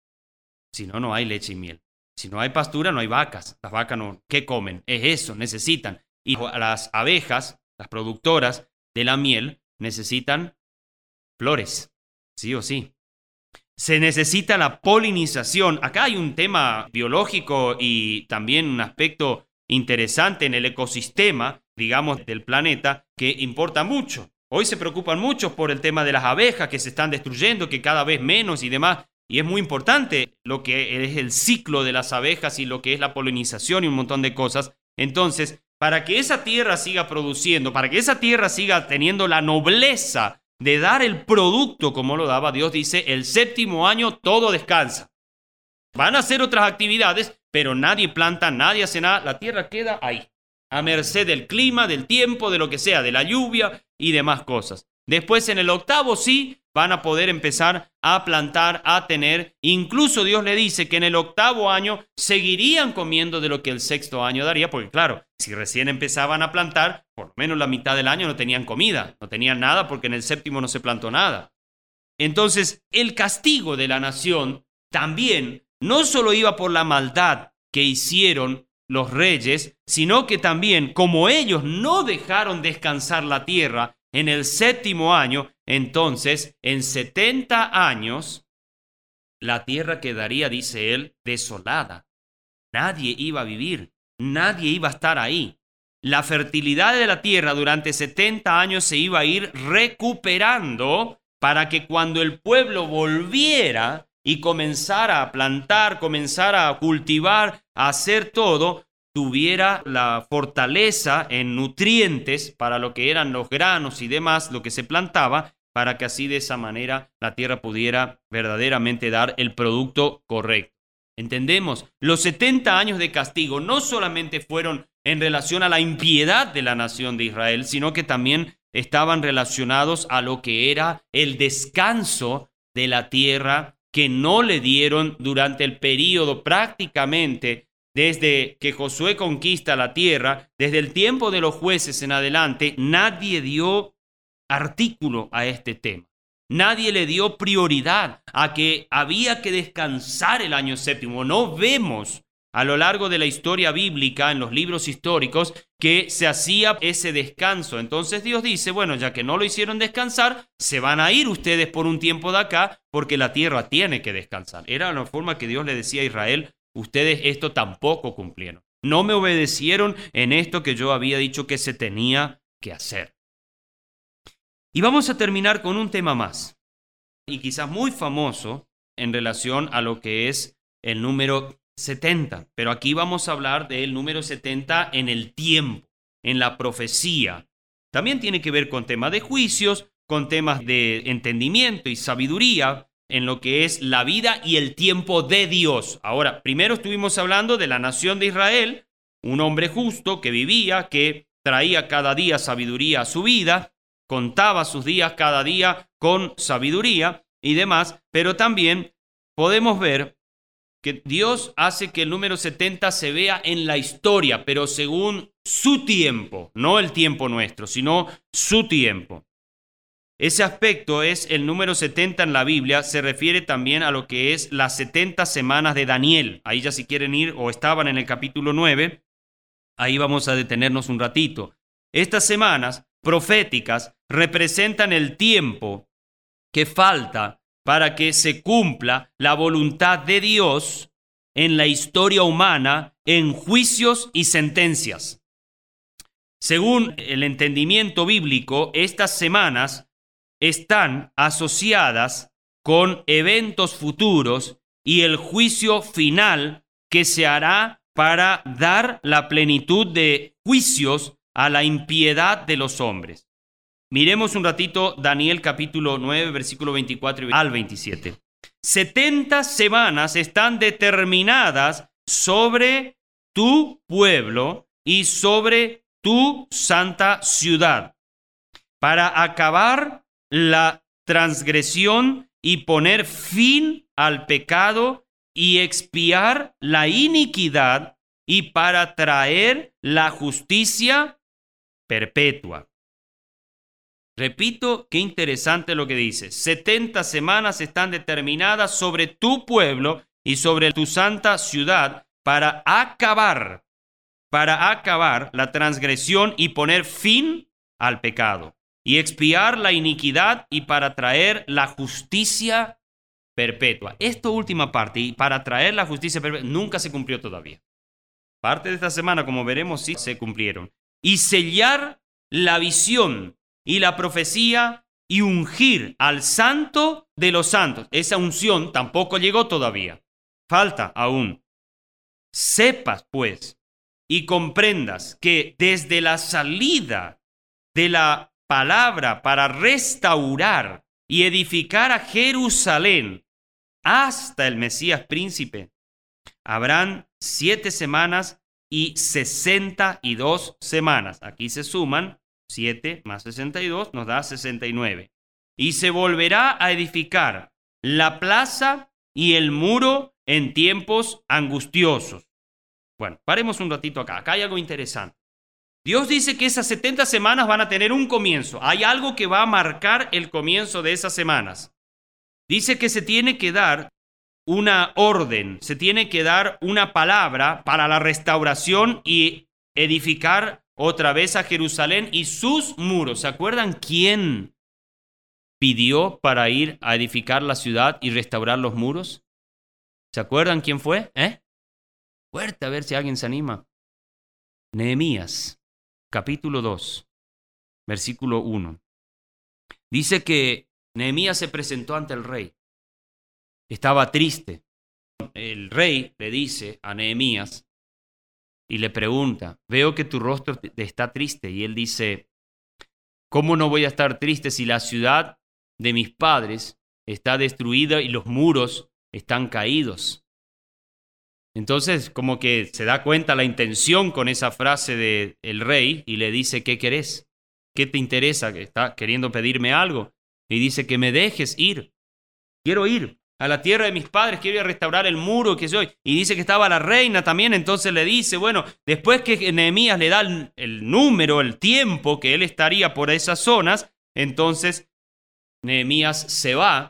Si no, no hay leche y miel. Si no hay pastura, no hay vacas. Las vacas no, ¿qué comen? Es eso, necesitan. Y las abejas, las productoras de la miel, necesitan flores, sí o sí. Se necesita la polinización. Acá hay un tema biológico y también un aspecto interesante en el ecosistema, digamos, del planeta, que importa mucho. Hoy se preocupan mucho por el tema de las abejas que se están destruyendo, que cada vez menos y demás. Y es muy importante lo que es el ciclo de las abejas y lo que es la polinización y un montón de cosas. Entonces, para que esa tierra siga produciendo, para que esa tierra siga teniendo la nobleza de dar el producto como lo daba, Dios dice, el séptimo año todo descansa. Van a hacer otras actividades, pero nadie planta, nadie hace nada. La tierra queda ahí, a merced del clima, del tiempo, de lo que sea, de la lluvia y demás cosas. Después en el octavo sí van a poder empezar a plantar, a tener. Incluso Dios le dice que en el octavo año seguirían comiendo de lo que el sexto año daría, porque claro, si recién empezaban a plantar, por lo menos la mitad del año no tenían comida, no tenían nada porque en el séptimo no se plantó nada. Entonces, el castigo de la nación también no solo iba por la maldad que hicieron los reyes, sino que también, como ellos no dejaron descansar la tierra en el séptimo año, entonces en setenta años la tierra quedaría, dice él, desolada. Nadie iba a vivir, nadie iba a estar ahí. La fertilidad de la tierra durante setenta años se iba a ir recuperando para que cuando el pueblo volviera y comenzara a plantar, comenzara a cultivar, a hacer todo, tuviera la fortaleza en nutrientes para lo que eran los granos y demás, lo que se plantaba, para que así de esa manera la tierra pudiera verdaderamente dar el producto correcto. ¿Entendemos? Los setenta años de castigo no solamente fueron en relación a la impiedad de la nación de Israel, sino que también estaban relacionados a lo que era el descanso de la tierra que no le dieron durante el período prácticamente desde que Josué conquista la tierra, desde el tiempo de los jueces en adelante. Nadie dio artículo a este tema. Nadie le dio prioridad a que había que descansar el año séptimo. No vemos a lo largo de la historia bíblica, en los libros históricos, que se hacía ese descanso. Entonces Dios dice, bueno, ya que no lo hicieron descansar, se van a ir ustedes por un tiempo de acá, porque la tierra tiene que descansar. Era la forma que Dios le decía a Israel, ustedes esto tampoco cumplieron. No me obedecieron en esto que yo había dicho que se tenía que hacer. Y vamos a terminar con un tema más, y quizás muy famoso en relación a lo que es el número setenta. Pero aquí vamos a hablar del número setenta en el tiempo, en la profecía. También tiene que ver con temas de juicios, con temas de entendimiento y sabiduría en lo que es la vida y el tiempo de Dios. Ahora, primero estuvimos hablando de la nación de Israel, un hombre justo que vivía, que traía cada día sabiduría a su vida, contaba sus días cada día con sabiduría y demás, pero también podemos ver que Dios hace que el número setenta se vea en la historia, pero según su tiempo, no el tiempo nuestro, sino su tiempo. Ese aspecto es el número setenta en la Biblia, se refiere también a lo que es las setenta semanas de Daniel. Ahí ya si quieren ir o estaban en el capítulo nueve, ahí vamos a detenernos un ratito. Estas semanas proféticas representan el tiempo que falta para que se cumpla la voluntad de Dios en la historia humana, en juicios y sentencias. Según el entendimiento bíblico, estas semanas están asociadas con eventos futuros y el juicio final que se hará para dar la plenitud de juicios a la impiedad de los hombres. Miremos un ratito Daniel capítulo nueve, versículo veinticuatro al veintisiete. setenta semanas están determinadas sobre tu pueblo y sobre tu santa ciudad para acabar la transgresión y poner fin al pecado y expiar la iniquidad y para traer la justicia perpetua. Repito, qué interesante lo que dice. setenta semanas están determinadas sobre tu pueblo y sobre tu santa ciudad para acabar, para acabar la transgresión y poner fin al pecado y expiar la iniquidad y para traer la justicia perpetua. Esta última parte, y para traer la justicia perpetua, nunca se cumplió todavía. Parte de esta semana, como veremos, sí se cumplieron. Y sellar la visión y la profecía y ungir al santo de los santos. Esa unción tampoco llegó todavía. Falta aún. Sepas, pues, y comprendas que desde la salida de la palabra para restaurar y edificar a Jerusalén hasta el Mesías príncipe, habrán siete semanas y sesenta y dos semanas. Aquí se suman siete más sesenta y dos, nos da sesenta y nueve. Y se volverá a edificar la plaza y el muro en tiempos angustiosos. Bueno, paremos un ratito acá. Acá hay algo interesante. Dios dice que esas setenta semanas van a tener un comienzo. Hay algo que va a marcar el comienzo de esas semanas. Dice que se tiene que dar una orden, se tiene que dar una palabra para la restauración y edificar otra vez a Jerusalén y sus muros. ¿Se acuerdan quién pidió para ir a edificar la ciudad y restaurar los muros? ¿Se acuerdan quién fue? ¿Eh? Fuerte, a ver si alguien se anima. Nehemías, capítulo dos, versículo uno. Dice que Nehemías se presentó ante el rey. Estaba triste. El rey le dice a Nehemías y le pregunta, veo que tu rostro está triste. Y él dice, ¿cómo no voy a estar triste si la ciudad de mis padres está destruida y los muros están caídos? Entonces, como que se da cuenta la intención con esa frase del rey y le dice, ¿qué querés? ¿Qué te interesa? ¿Está queriendo pedirme algo? Y dice que me dejes ir. Quiero ir a la tierra de mis padres, quiero ir a restaurar el muro que soy. Y dice que estaba la reina también, entonces le dice, bueno, después que Nehemías le da el, el número, el tiempo que él estaría por esas zonas, entonces Nehemías se va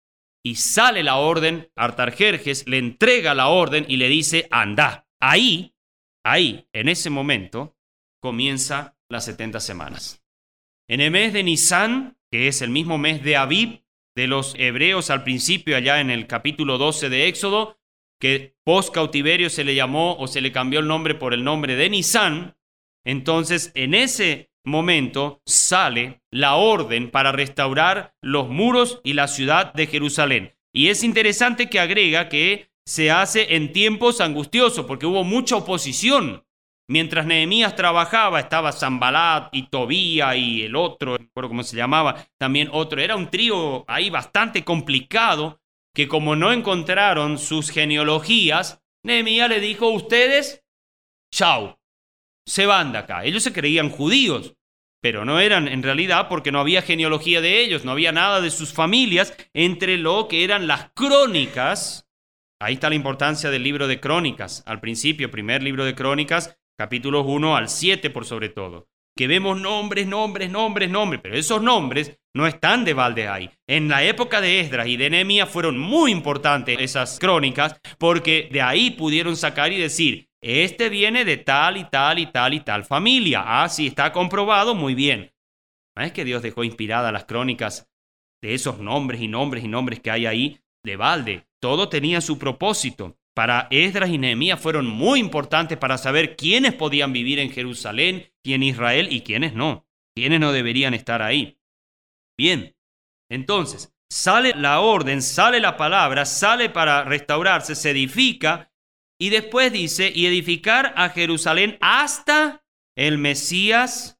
y sale la orden, Artajerjes le entrega la orden y le dice, anda. Ahí, ahí, en ese momento, comienza las setenta semanas. En el mes de Nisán, que es el mismo mes de Abib, de los hebreos al principio, allá en el capítulo doce de Éxodo, que post cautiverio se le llamó o se le cambió el nombre por el nombre de Nisán. Entonces, en ese momento sale la orden para restaurar los muros y la ciudad de Jerusalén. Y es interesante que agrega que se hace en tiempos angustiosos, porque hubo mucha oposición. Mientras Nehemías trabajaba, estaba Sanbalat y Tobía y el otro, no recuerdo cómo se llamaba, también otro. Era un trío ahí bastante complicado, que como no encontraron sus genealogías, Nehemías le dijo, ustedes, chau, se van de acá. Ellos se creían judíos, pero no eran en realidad, porque no había genealogía de ellos, no había nada de sus familias entre lo que eran las crónicas. Ahí está la importancia del libro de Crónicas. Al principio, primer libro de Crónicas, capítulos uno al siete por sobre todo, que vemos nombres, nombres, nombres, nombres, pero esos nombres no están de balde ahí. En la época de Esdras y de Nehemías fueron muy importantes esas crónicas, porque de ahí pudieron sacar y decir, este viene de tal y tal y tal y tal familia. Ah, sí, está comprobado, muy bien. No es que Dios dejó inspiradas las crónicas de esos nombres y nombres y nombres que hay ahí de balde. Todo tenía su propósito. Para Esdras y Nehemías fueron muy importantes para saber quiénes podían vivir en Jerusalén y en Israel y quiénes no. Quiénes no deberían estar ahí. Bien, entonces sale la orden, sale la palabra, sale para restaurarse, se edifica y después dice, y edificar a Jerusalén hasta el Mesías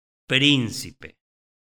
príncipe.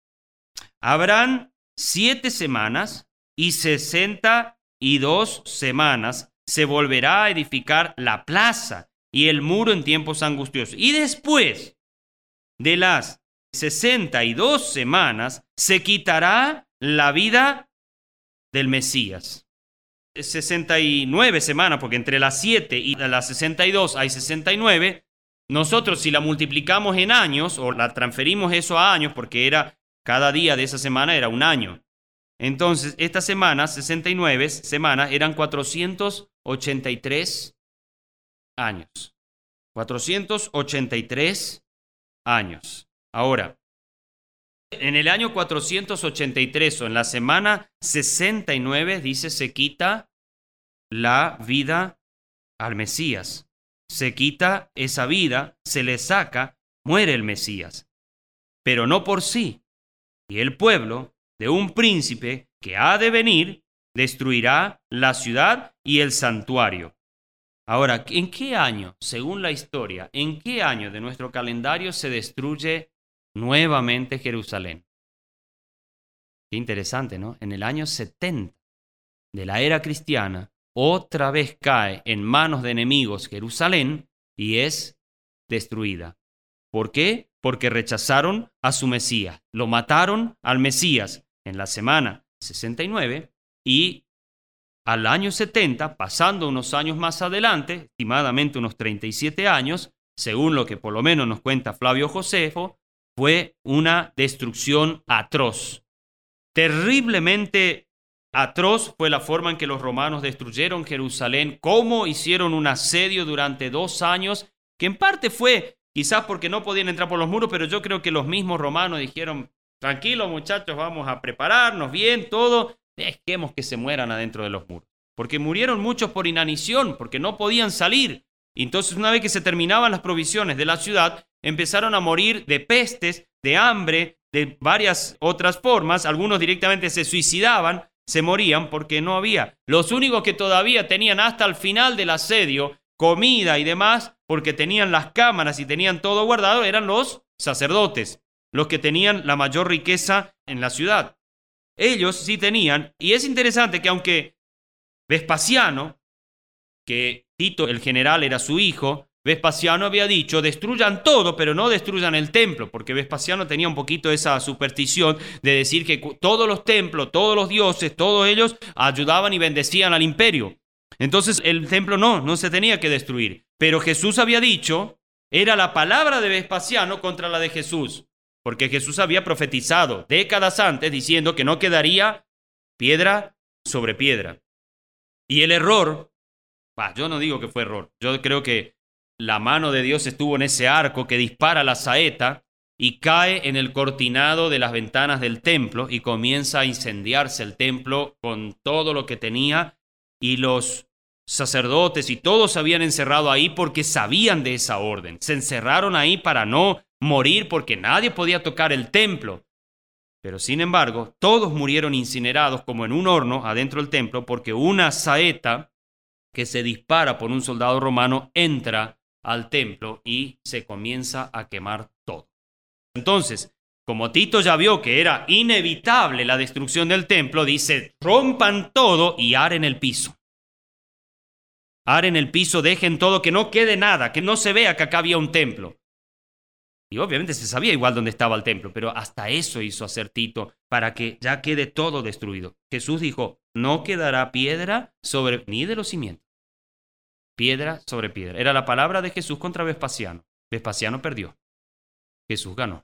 Habrán siete semanas y sesenta y dos semanas. Se volverá a edificar la plaza y el muro en tiempos angustiosos. Y después de las sesenta y dos semanas, se quitará la vida del Mesías. sesenta y nueve semanas, porque entre las siete y las sesenta y dos hay sesenta y nueve. Nosotros, si la multiplicamos en años, o la transferimos eso a años, porque era cada día de esa semana era un año. Entonces, esta semana, sesenta y nueve semanas, eran cuatrocientos ochenta y tres años. cuatrocientos ochenta y tres años. Ahora, En el año cuatrocientos ochenta y tres o en la semana sesenta y nueve, dice, se quita la vida al Mesías. Se quita esa vida, se le saca, muere el Mesías. Pero no por sí. Y el pueblo de un príncipe que ha de venir destruirá la ciudad y el santuario. Ahora, ¿en qué año, según la historia, en qué año de nuestro calendario se destruye nuevamente Jerusalén? Qué interesante, ¿no? En el año setenta de la era cristiana, otra vez cae en manos de enemigos Jerusalén y es destruida. ¿Por qué? Porque rechazaron a su Mesías. Lo mataron al Mesías en la semana sesenta y nueve y al año setenta, pasando unos años más adelante, estimadamente unos treinta y siete años, según lo que por lo menos nos cuenta Flavio Josefo, fue una destrucción atroz. Terriblemente atroz fue la forma en que los romanos destruyeron Jerusalén, cómo hicieron un asedio durante dos años, que en parte fue quizás porque no podían entrar por los muros, pero yo creo que los mismos romanos dijeron, tranquilos muchachos, vamos a prepararnos bien, todo, dejemos que se mueran adentro de los muros. Porque murieron muchos por inanición, porque no podían salir. Y entonces una vez que se terminaban las provisiones de la ciudad, empezaron a morir de pestes, de hambre, de varias otras formas. Algunos directamente se suicidaban, se morían porque no había. Los únicos que todavía tenían hasta el final del asedio comida y demás, porque tenían las cámaras y tenían todo guardado, eran los sacerdotes, los que tenían la mayor riqueza en la ciudad. Ellos sí tenían, y es interesante que aunque Vespasiano, que Tito el general era su hijo, Vespasiano había dicho, destruyan todo, pero no destruyan el templo, porque Vespasiano tenía un poquito esa superstición de decir que todos los templos, todos los dioses, todos ellos ayudaban y bendecían al imperio. Entonces el templo no, no se tenía que destruir. Pero Jesús había dicho, era la palabra de Vespasiano contra la de Jesús. Porque Jesús había profetizado décadas antes diciendo que no quedaría piedra sobre piedra. Y el error, bah, yo no digo que fue error, yo creo que la mano de Dios estuvo en ese arco que dispara la saeta y cae en el cortinado de las ventanas del templo y comienza a incendiarse el templo con todo lo que tenía y los sacerdotes y todos se habían encerrado ahí porque sabían de esa orden. Se encerraron ahí para no morir porque nadie podía tocar el templo. Pero sin embargo, todos murieron incinerados como en un horno adentro del templo porque una saeta que se dispara por un soldado romano entra al templo y se comienza a quemar todo. Entonces, como Tito ya vio que era inevitable la destrucción del templo, dice, rompan todo y aren el piso. Aren el piso, dejen todo, que no quede nada, que no se vea que acá había un templo. Y obviamente se sabía igual dónde estaba el templo, pero hasta eso hizo hacer Tito para que ya quede todo destruido. Jesús dijo, no quedará piedra sobre ni de los cimientos. Piedra sobre piedra. Era la palabra de Jesús contra Vespasiano. Vespasiano perdió. Jesús ganó.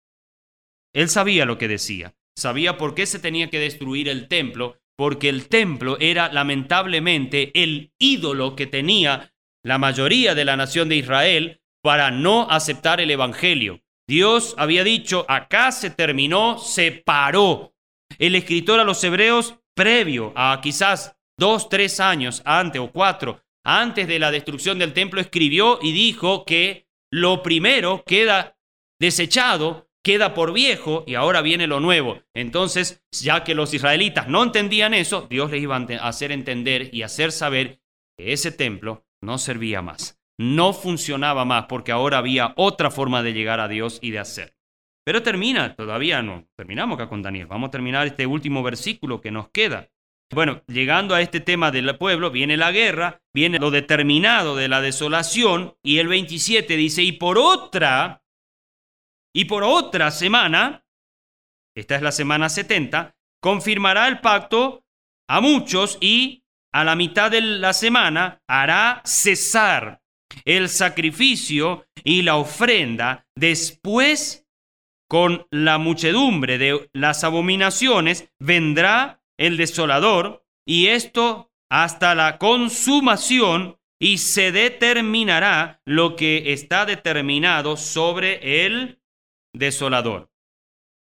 Él sabía lo que decía. Sabía por qué se tenía que destruir el templo, porque el templo era lamentablemente el ídolo que tenía la mayoría de la nación de Israel para no aceptar el evangelio. Dios había dicho, acá se terminó, se paró. El escritor a los hebreos, previo a quizás dos, tres años antes o cuatro, antes de la destrucción del templo, escribió y dijo que lo primero queda desechado, queda por viejo y ahora viene lo nuevo. Entonces, ya que los israelitas no entendían eso, Dios les iba a hacer entender y hacer saber que ese templo no servía más. No funcionaba más porque ahora había otra forma de llegar a Dios y de hacer. Pero termina, todavía no terminamos acá con Daniel. Vamos a terminar este último versículo que nos queda. Bueno, llegando a este tema del pueblo, viene la guerra, viene lo determinado de la desolación y el veintisiete dice, y por otra, y por otra semana, esta es la semana setenta, confirmará el pacto a muchos y a la mitad de la semana hará cesar el sacrificio y la ofrenda, después con la muchedumbre de las abominaciones vendrá el desolador, y esto hasta la consumación, y se determinará lo que está determinado sobre el desolador.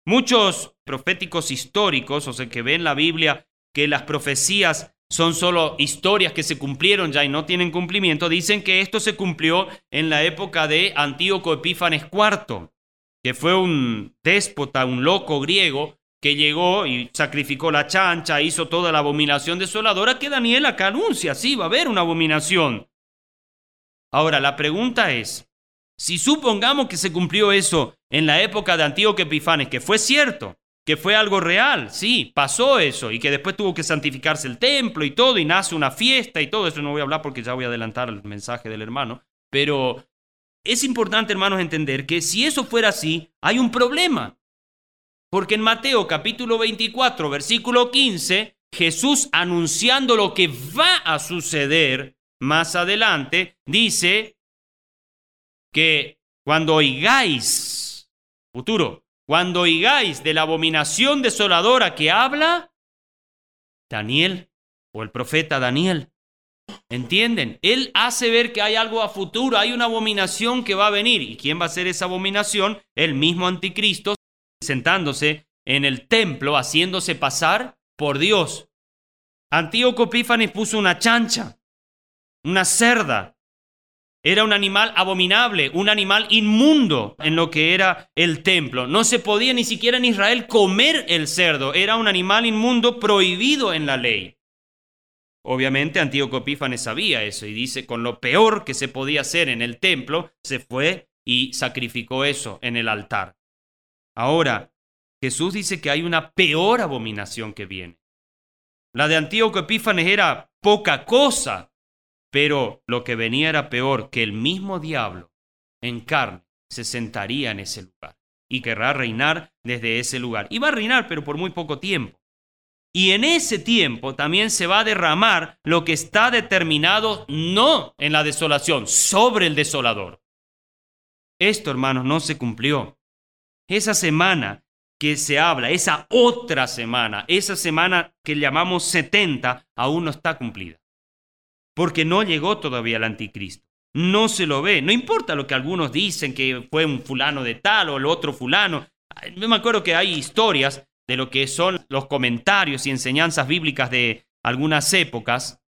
Muchos proféticos históricos, o sea, que ven la Biblia, que las profecías son solo historias que se cumplieron ya y no tienen cumplimiento, dicen que esto se cumplió en la época de Antíoco Epífanes cuarto, que fue un déspota, un loco griego, que llegó y sacrificó la chancha, hizo toda la abominación desoladora que Daniel acá anuncia. Sí, va a haber una abominación. Ahora, la pregunta es, si supongamos que se cumplió eso en la época de Antíoco Epífanes, que fue cierto, que fue algo real, sí, pasó eso, y que después tuvo que santificarse el templo y todo, y nace una fiesta y todo, eso no voy a hablar porque ya voy a adelantar el mensaje del hermano, pero es importante, hermanos, entender que si eso fuera así, hay un problema. Porque en Mateo capítulo veinticuatro, versículo quince, Jesús, anunciando lo que va a suceder más adelante, dice que cuando oigáis, futuro, cuando oigáis de la abominación desoladora que habla Daniel o el profeta Daniel, ¿entienden? Él hace ver que hay algo a futuro, hay una abominación que va a venir. ¿Y quién va a ser esa abominación? El mismo anticristo, sentándose en el templo, haciéndose pasar por Dios. Antíoco Epífanes puso una chancha, una cerda. Era un animal abominable, un animal inmundo en lo que era el templo. No se podía ni siquiera en Israel comer el cerdo. Era un animal inmundo prohibido en la ley. Obviamente Antíoco Epífanes sabía eso y dice, con lo peor que se podía hacer en el templo, se fue y sacrificó eso en el altar. Ahora, Jesús dice que hay una peor abominación que viene. La de Antíoco Epífanes era poca cosa, pero lo que venía era peor, que el mismo diablo en carne se sentaría en ese lugar y querrá reinar desde ese lugar. Y va a reinar, pero por muy poco tiempo. Y en ese tiempo también se va a derramar lo que está determinado no en la desolación, sobre el desolador. Esto, hermanos, no se cumplió. Esa semana que se habla, esa otra semana, esa semana que llamamos setenta, aún no está cumplida. Porque no llegó todavía el anticristo. No se lo ve. No importa lo que algunos dicen, que fue un fulano de tal o el otro fulano. Yo me acuerdo que hay historias de lo que son los comentarios y enseñanzas bíblicas de algunas épocas.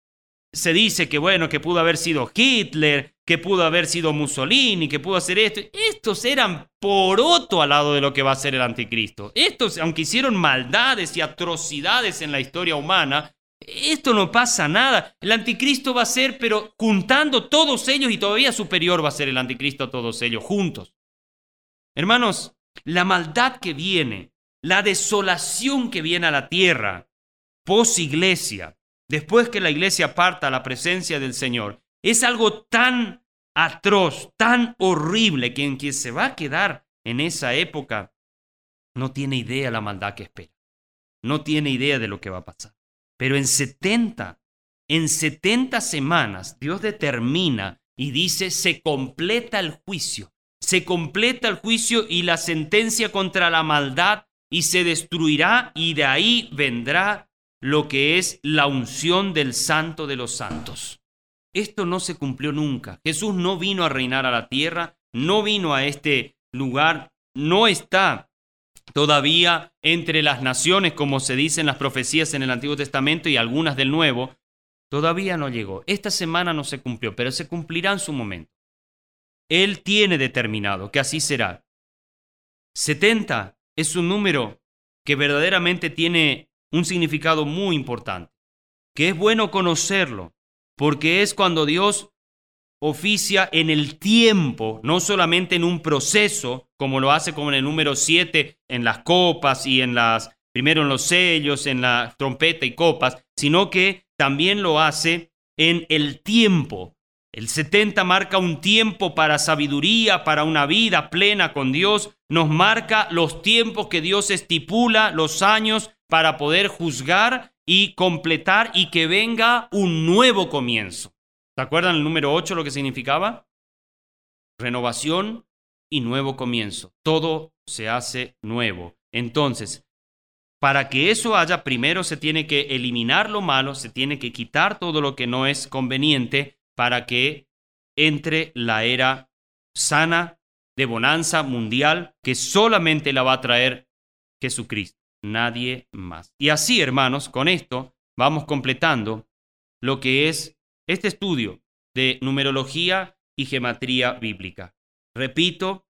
Se dice que, bueno, que pudo haber sido Hitler, que pudo haber sido Mussolini, que pudo hacer esto. Estos eran poroto al lado de lo que va a ser el anticristo. Estos, aunque hicieron maldades y atrocidades en la historia humana, esto no pasa nada. El anticristo va a ser, pero juntando todos ellos, y todavía superior va a ser el anticristo a todos ellos, juntos. Hermanos, la maldad que viene, la desolación que viene a la tierra, posiglesia, después que la iglesia parta a la presencia del Señor, es algo tan atroz, tan horrible, que en quien se va a quedar en esa época no tiene idea la maldad que espera. No tiene idea de lo que va a pasar. Pero en setenta, en setenta semanas, Dios determina y dice, se completa el juicio. Se completa el juicio y la sentencia contra la maldad, y se destruirá, y de ahí vendrá lo que es la unción del Santo de los Santos. Esto no se cumplió nunca. Jesús no vino a reinar a la tierra, no vino a este lugar, no está todavía entre las naciones, como se dice en las profecías en el Antiguo Testamento y algunas del Nuevo. Todavía no llegó. Esta semana no se cumplió, pero se cumplirá en su momento. Él tiene determinado que así será. setenta es un número que verdaderamente tiene un significado muy importante, que es bueno conocerlo, porque es cuando Dios oficia en el tiempo, no solamente en un proceso, como lo hace como en el número siete, en las copas y en las, primero en los sellos, en la trompeta y copas, sino que también lo hace en el tiempo. El setenta marca un tiempo para sabiduría, para una vida plena con Dios. Nos marca los tiempos que Dios estipula, los años para poder juzgar y completar y que venga un nuevo comienzo. ¿Se acuerdan el número ocho lo que significaba? Renovación y nuevo comienzo. Todo se hace nuevo. Entonces, para que eso haya, primero se tiene que eliminar lo malo, se tiene que quitar todo lo que no es conveniente para que entre la era sana de bonanza mundial que solamente la va a traer Jesucristo, nadie más. Y así, hermanos, con esto vamos completando lo que es este estudio de numerología y gematría bíblica. Repito,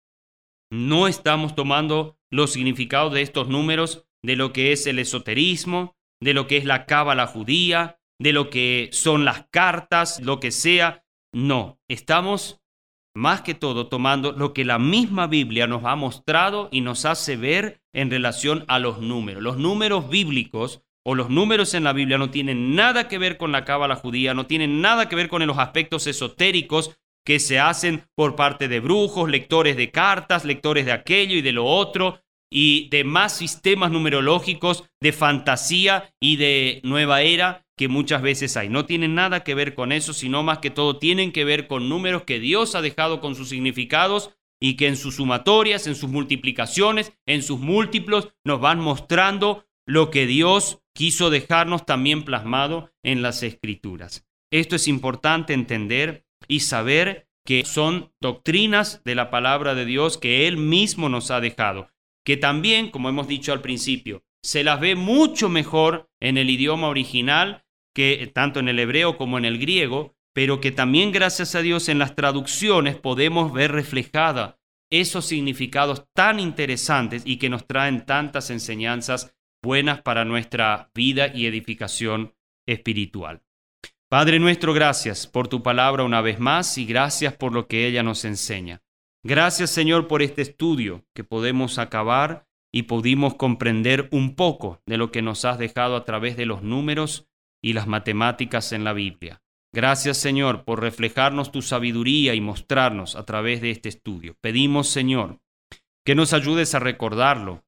no estamos tomando los significados de estos números de lo que es el esoterismo, de lo que es la cábala judía, de lo que son las cartas, lo que sea. No, estamos más que todo tomando lo que la misma Biblia nos ha mostrado y nos hace ver en relación a los números. Los números bíblicos o los números en la Biblia no tienen nada que ver con la cábala judía, no tienen nada que ver con los aspectos esotéricos que se hacen por parte de brujos, lectores de cartas, lectores de aquello y de lo otro, y demás sistemas numerológicos de fantasía y de nueva era que muchas veces hay. No tienen nada que ver con eso, sino más que todo tienen que ver con números que Dios ha dejado con sus significados y que en sus sumatorias, en sus multiplicaciones, en sus múltiplos, nos van mostrando lo que Dios quiso dejarnos también plasmado en las Escrituras. Esto es importante entender y saber que son doctrinas de la palabra de Dios que Él mismo nos ha dejado, que también, como hemos dicho al principio, se las ve mucho mejor en el idioma original, que tanto en el hebreo como en el griego, pero que también, gracias a Dios, en las traducciones podemos ver reflejada esos significados tan interesantes y que nos traen tantas enseñanzas buenas para nuestra vida y edificación espiritual. Padre nuestro, gracias por tu palabra una vez más y gracias por lo que ella nos enseña. Gracias, Señor, por este estudio que podemos acabar y pudimos comprender un poco de lo que nos has dejado a través de los números y las matemáticas en la Biblia. Gracias, Señor, por reflejarnos tu sabiduría y mostrarnos a través de este estudio. Pedimos, Señor, que nos ayudes a recordarlo,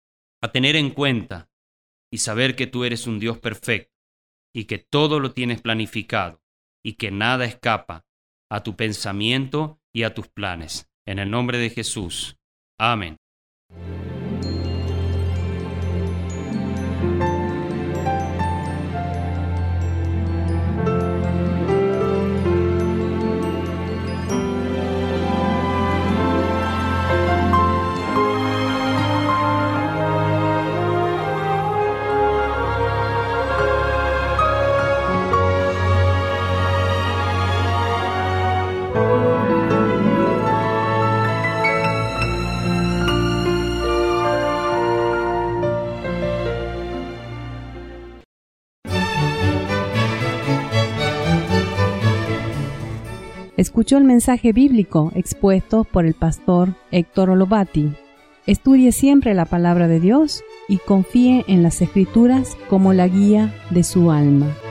a tener en cuenta y saber que tú eres un Dios perfecto y que todo lo tienes planificado y que nada escapa a tu pensamiento y a tus planes. En el nombre de Jesús. Amén. Escuchó el mensaje bíblico expuesto por el pastor Héctor Olovati. Estudie siempre la palabra de Dios y confíe en las Escrituras como la guía de su alma.